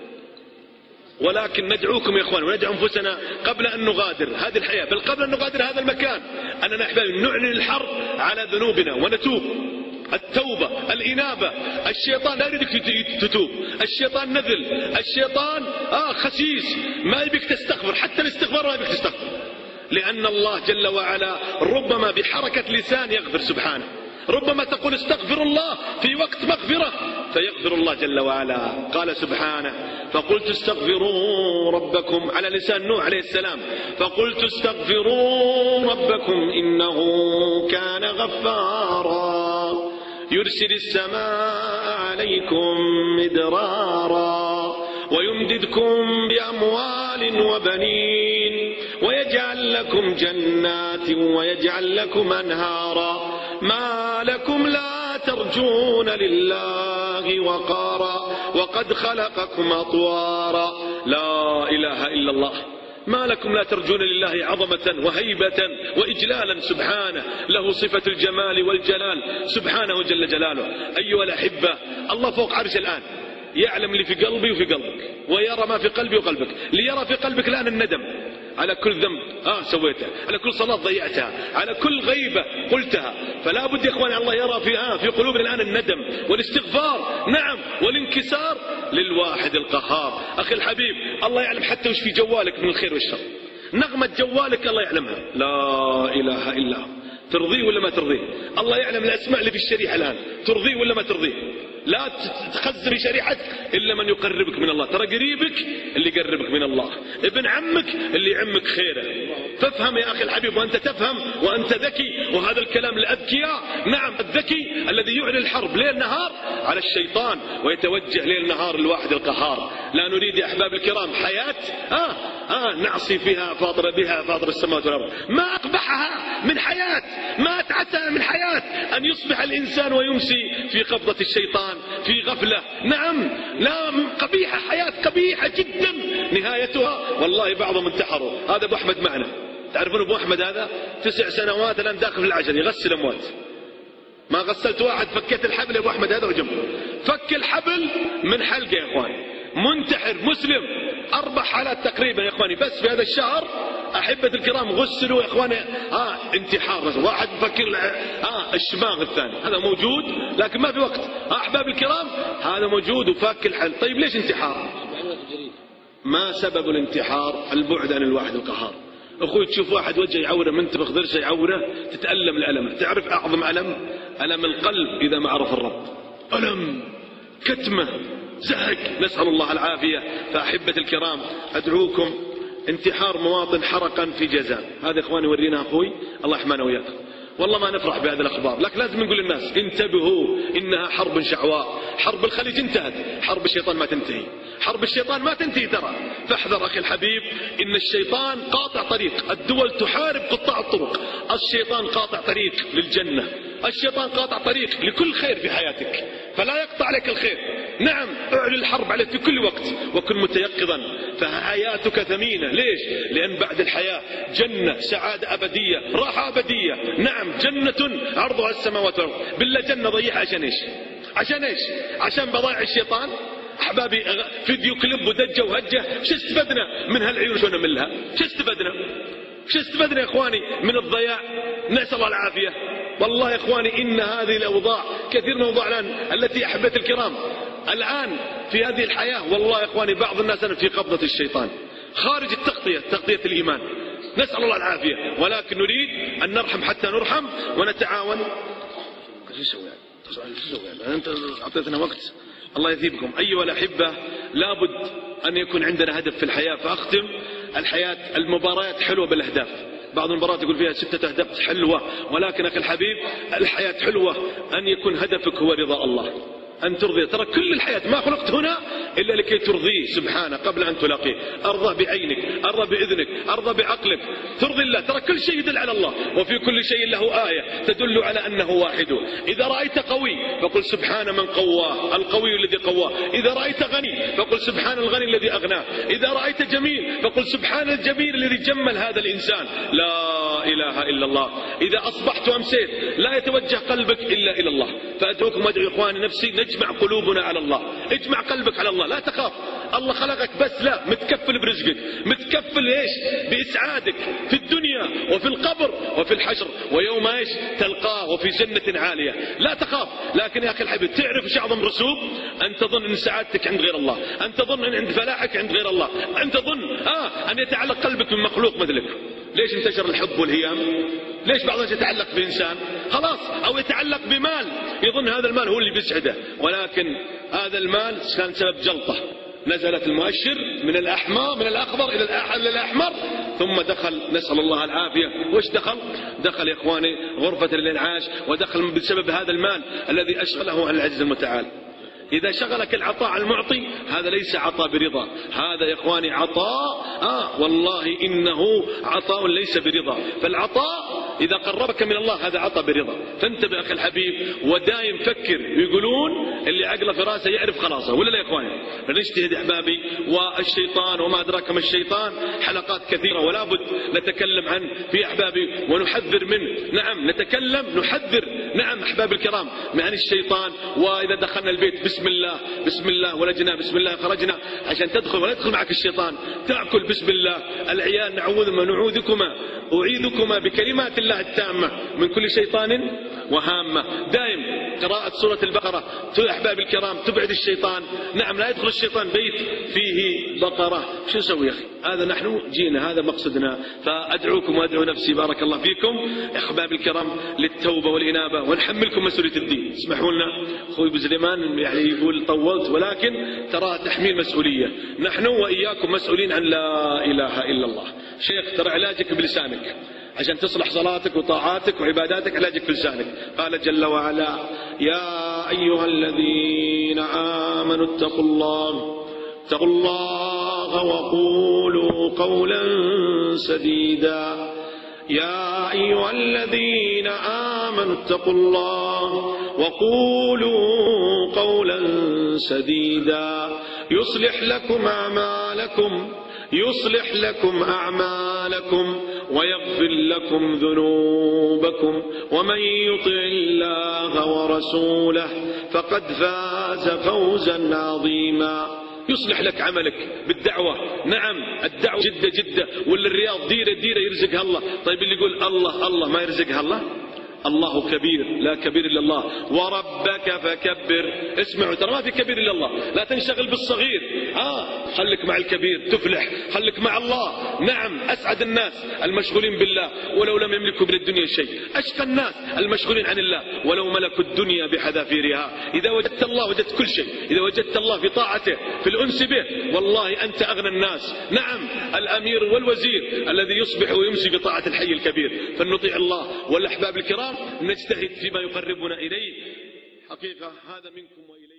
ولكن ندعوكم يا إخوان وندعو أنفسنا قبل أن نغادر هذه الحياة، بل قبل أن نغادر هذا المكان، أننا أحبابي نعلن الحرب على ذنوبنا ونتوب. التوبة، الإنابة. الشيطان لا يريدك تتوب، الشيطان نذل، الشيطان آه خسيس، ما يبيك تستغفر، حتى الاستغفار ما يبيك تستغفر، لأن الله جل وعلا ربما بحركة لسان يغفر سبحانه. ربما تقول استغفر الله في وقت مغفرة فيغفر الله جل وعلا. قال سبحانه فقلت استغفروا ربكم على لسان نوح عليه السلام، فقلت استغفروا ربكم إنه كان غفارا يرسل السماء عليكم مدرارا ويمددكم بأموال وبنين ويجعل لكم جنات ويجعل لكم أنهارا ما لكم لا ترجون لله وقارا وقد خلقكم أطوارا. لا إله إلا الله. ما لكم لا ترجون لله عظمة وهيبة وإجلالا سبحانه، له صفة الجمال والجلال سبحانه جل جلاله. أيها الأحبة، الله فوق عرش الآن، يعلم اللي في قلبي وفي قلبك، ويرى ما في قلبي وقلبك. ليرى في قلبك الآن الندم على كل ذنب آه سويته، على كل صلاة ضيعتها، على كل غيبة قلتها. فلا بد يا إخواني الله يرى في آه في قلوبنا الآن الندم والاستغفار، نعم، والانكسار للواحد القهار. أخي الحبيب، الله يعلم حتى وش في جوالك من الخير والشر، نغمة جوالك الله يعلمها، لا إله إلا هو. ترضيه ولا ما ترضيه؟ الله يعلم الأسماء اللي في الشريحة الآن، ترضيه ولا ما ترضيه؟ لا تخزري شريحتك إلا من يقربك من الله. ترى قريبك اللي يقربك من الله، ابن عمك اللي يعمك خيره. فافهم يا أخي الحبيب، وأنت تفهم وأنت ذكي، وهذا الكلام الأذكياء. نعم، الذكي الذي يعلن الحرب ليل نهار على الشيطان ويتوجه ليل نهار الواحد القهار. لا نريد يا أحباب الكرام حياة آه آه نعصي فيها فاطر بها فاطر السماوات والأرض. ما أقبحها من حياة، ما أتعسها من حياة أن يصبح الإنسان ويمسي في قبضة الشيطان في غفلة. نعم، لا، قبيحة، حياة قبيحة جدا نهايتها. والله بعضهم انتحروا. هذا أبو أحمد معنا، تعرفون أبو أحمد هذا تسع سنوات الآن داخل في العجل يغسل أموات. ما غسلت واحد، فكيت الحبل يا أبو أحمد هذا وجنبه، فك الحبل من حلقه يا إخواني. منتحر مسلم، أربع حالات تقريبا يا إخواني بس في هذا الشهر. أحبة الكرام غسلوا يا إخواني آه انتحار. واحد مفكر آه الشماغ الثاني، هذا موجود لكن ما في وقت. آه أحباب الكرام، هذا موجود وفاك الحل. طيب ليش انتحار؟ ما سبب الانتحار؟ البعد عن الواحد القهار. أخوي تشوف واحد وجهه يعوره، منتفخ ضرسه يعوره، تتألم الألم. تعرف أعظم ألم؟ ألم القلب إذا ما عرف الرب. ألم، كتمة، زهق، نسأل الله العافية. فأحبة الكرام، أدعوكم، انتحار مواطن حرقا في جازان. هذا إخواني ورينا أخوي، الله يحمانا وياكم. والله ما نفرح بهذه الأخبار، لكن لازم نقول للناس انتبهوا، إنها حرب شعواء. حرب الخليج انتهت، حرب الشيطان ما تنتهي، حرب الشيطان ما تنتهي ترى. فاحذر أخي الحبيب، إن الشيطان قاطع طريق. الدول تحارب قطاع الطرق، الشيطان قاطع طريق للجنة، الشيطان قاطع طريق لكل خير في حياتك، فلا يقطع لك الخير. نعم، اعلن الحرب عليك في كل وقت وكن متيقظا، فحياتك ثمينة. ليش؟ لأن بعد الحياة جنة، سعادة أبدية، راحة أبدية. نعم، جنة عرضها السماوات والأرض. بالله جنة ضيعها عشان إيش؟ عشان إيش؟ عشان بضايع الشيطان؟ أحبابي، فيديو كليب ودجة وهجة، شو استفدنا من هالعيون شو نملها؟ شو استفدنا؟ شو استفدنا يا إخواني من الضياع؟ نسأل الله العافية. والله يا إخواني، إن هذه الأوضاع، كثير من الأوضاع الآن التي أحبت الكرام الآن في هذه الحياة، والله يا إخواني بعض الناس في قبضة الشيطان، خارج التغطية، تغطية الإيمان، نسأل الله العافية. ولكن نريد أن نرحم حتى نرحم ونتعاون. شو سوي شو سوي أنت أعطيتنا وقت، الله يثيبكم. أيها الأحبة، لابد أن يكون عندنا هدف في الحياة. فأختم الحياة، المباريات حلوة بالأهداف، بعض المباريات يقول فيها ستة أهداف حلوة، ولكن أخي الحبيب الحياة حلوة أن يكون هدفك هو رضا الله، أن ترضي. ترى كل الحياة ما خلقت هنا إلا لكي ترضيه سبحانه قبل أن تلاقيه. أرضى بعينك، أرضى بإذنك، أرضى بعقلك، ترضي الله. ترى كل شيء يدل على الله، وفي كل شيء له آية تدل على أنه واحد. إذا رأيت قوي فقل سبحان من قواه، القوي الذي قواه. إذا رأيت غني فقل سبحان الغني الذي أغناه. إذا رأيت جميل فقل سبحان الجميل الذي جمل هذا الإنسان. لا إله إلا الله. إذا أصبحت وأمسيت لا يتوجه قلبك إلا إلى الله. فأدعوكم وأدعو إخواني نفسي، نجمع قلوبنا على الله، اجمع قلبك على الله. لا تخاف، الله خلقك بس لا، متكفل برزقك، متكفل ايش؟ بإسعادك في الدنيا وفي القبر وفي الحشر، ويوم ايش؟ تلقاه وفي جنة عالية. لا تخاف. لكن يا أخي الحبيب، تعرف ايش أعظم رسوب؟ أن تظن أن سعادتك عند غير الله، أن تظن أن عند فلاحك عند غير الله، أن تظن آه أن يتعلق قلبك من مخلوق مثلك. ليش انتشر الحب والهيام؟ ليش بعض الناس يتعلق بإنسان خلاص، أو يتعلق بمال، يظن هذا المال هو اللي بيسعده، ولكن هذا المال كان سبب جلطة. نزلت المؤشر من الأحمر، من الأخضر إلى الأحمر، ثم دخل، نسأل الله العافية. وش دخل؟ دخل يا إخواني غرفة الإنعاش، ودخل بسبب هذا المال الذي أشغله عن العزيز المتعال. إذا شغلك العطاء عن المعطي، هذا ليس عطاء برضا، هذا يا إخواني عطاء آه والله إنه عطاء ليس برضا. فالعطاء إذا قربك من الله هذا عطاء برضا. فانتبه أخي الحبيب، ودايم فكر. يقولون اللي عقله في راسه يعرف خلاصه، ولا لا يا إخواني؟ فنجتهد أحبابي. والشيطان وما أدراك ما الشيطان حلقات كثيرة ولا بد نتكلم عنه في أحبابي ونحذر منه. نعم نتكلم نحذر، نعم أحباب الكرام، عن الشيطان. وإذا دخلنا البيت بسم الله بسم الله ولجنا بسم الله خرجنا، عشان تدخل ولا يدخل معك الشيطان. تأكل بسم الله. العيال نعوذكما نعوذكما أعيذكما بكلمات الله التامة من كل شيطان وهامة. دائم قراءة سورة البقرة أحباب الكرام تبعد الشيطان. نعم لا يدخل الشيطان بيت فيه بقرة. شو نسوي يا أخي؟ هذا نحن جينا، هذا مقصدنا. فأدعوكم وأدعو نفسي بارك الله فيكم أحباب الكرام للتوبة والإنابة، ونحملكم مسؤولية الدين. اسمحوا لنا أخوي أبو سليمان يعني يقول طولت، ولكن ترى تحميل مسؤولية. نحن وإياكم مسؤولين عن لا إله إلا الله. شيخ ترى علاجك بلسانك عشان تصلح صلاتك وطاعاتك وعباداتك، علاجك بلسانك. قال جل وعلا: يا أيها الذين آمنوا اتقوا الله اتقوا الله وقولوا قولا سديدا. يا أيها الذين آمنوا اتقوا الله وقولوا قولا سديدا يصلح لكم أعمالكم يصلح لكم أعمالكم ويغفر لكم ذنوبكم، ومن يطع الله ورسوله فقد فاز فوزا عظيما. يصلح لك عملك بالدعوة. نعم الدعوة جدة جدة، ولا الرياض ديرة ديرة يرزقها الله. طيب اللي يقول الله الله ما يرزقها الله؟ الله كبير لا كبير إلا الله. وربك فكبر. اسمعوا ترى ما في كبير إلا الله. لا تنشغل بالصغير، آه خلك مع الكبير تفلح. خلك مع الله. نعم أسعد الناس المشغولين بالله ولو لم يملكوا من الدنيا شيء. أشقى الناس المشغولين عن الله ولو ملكوا الدنيا بحذافيرها. إذا وجدت الله وجدت كل شيء. إذا وجدت الله في طاعته في الأنس به والله أنت أغنى الناس. نعم الأمير والوزير الذي يصبح ويمسي بطاعة الحي الكبير. فلنطيع الله. والأحباب الكرام نجتهد فيما يقربنا إليه. حقيقة هذا منكم وإليه.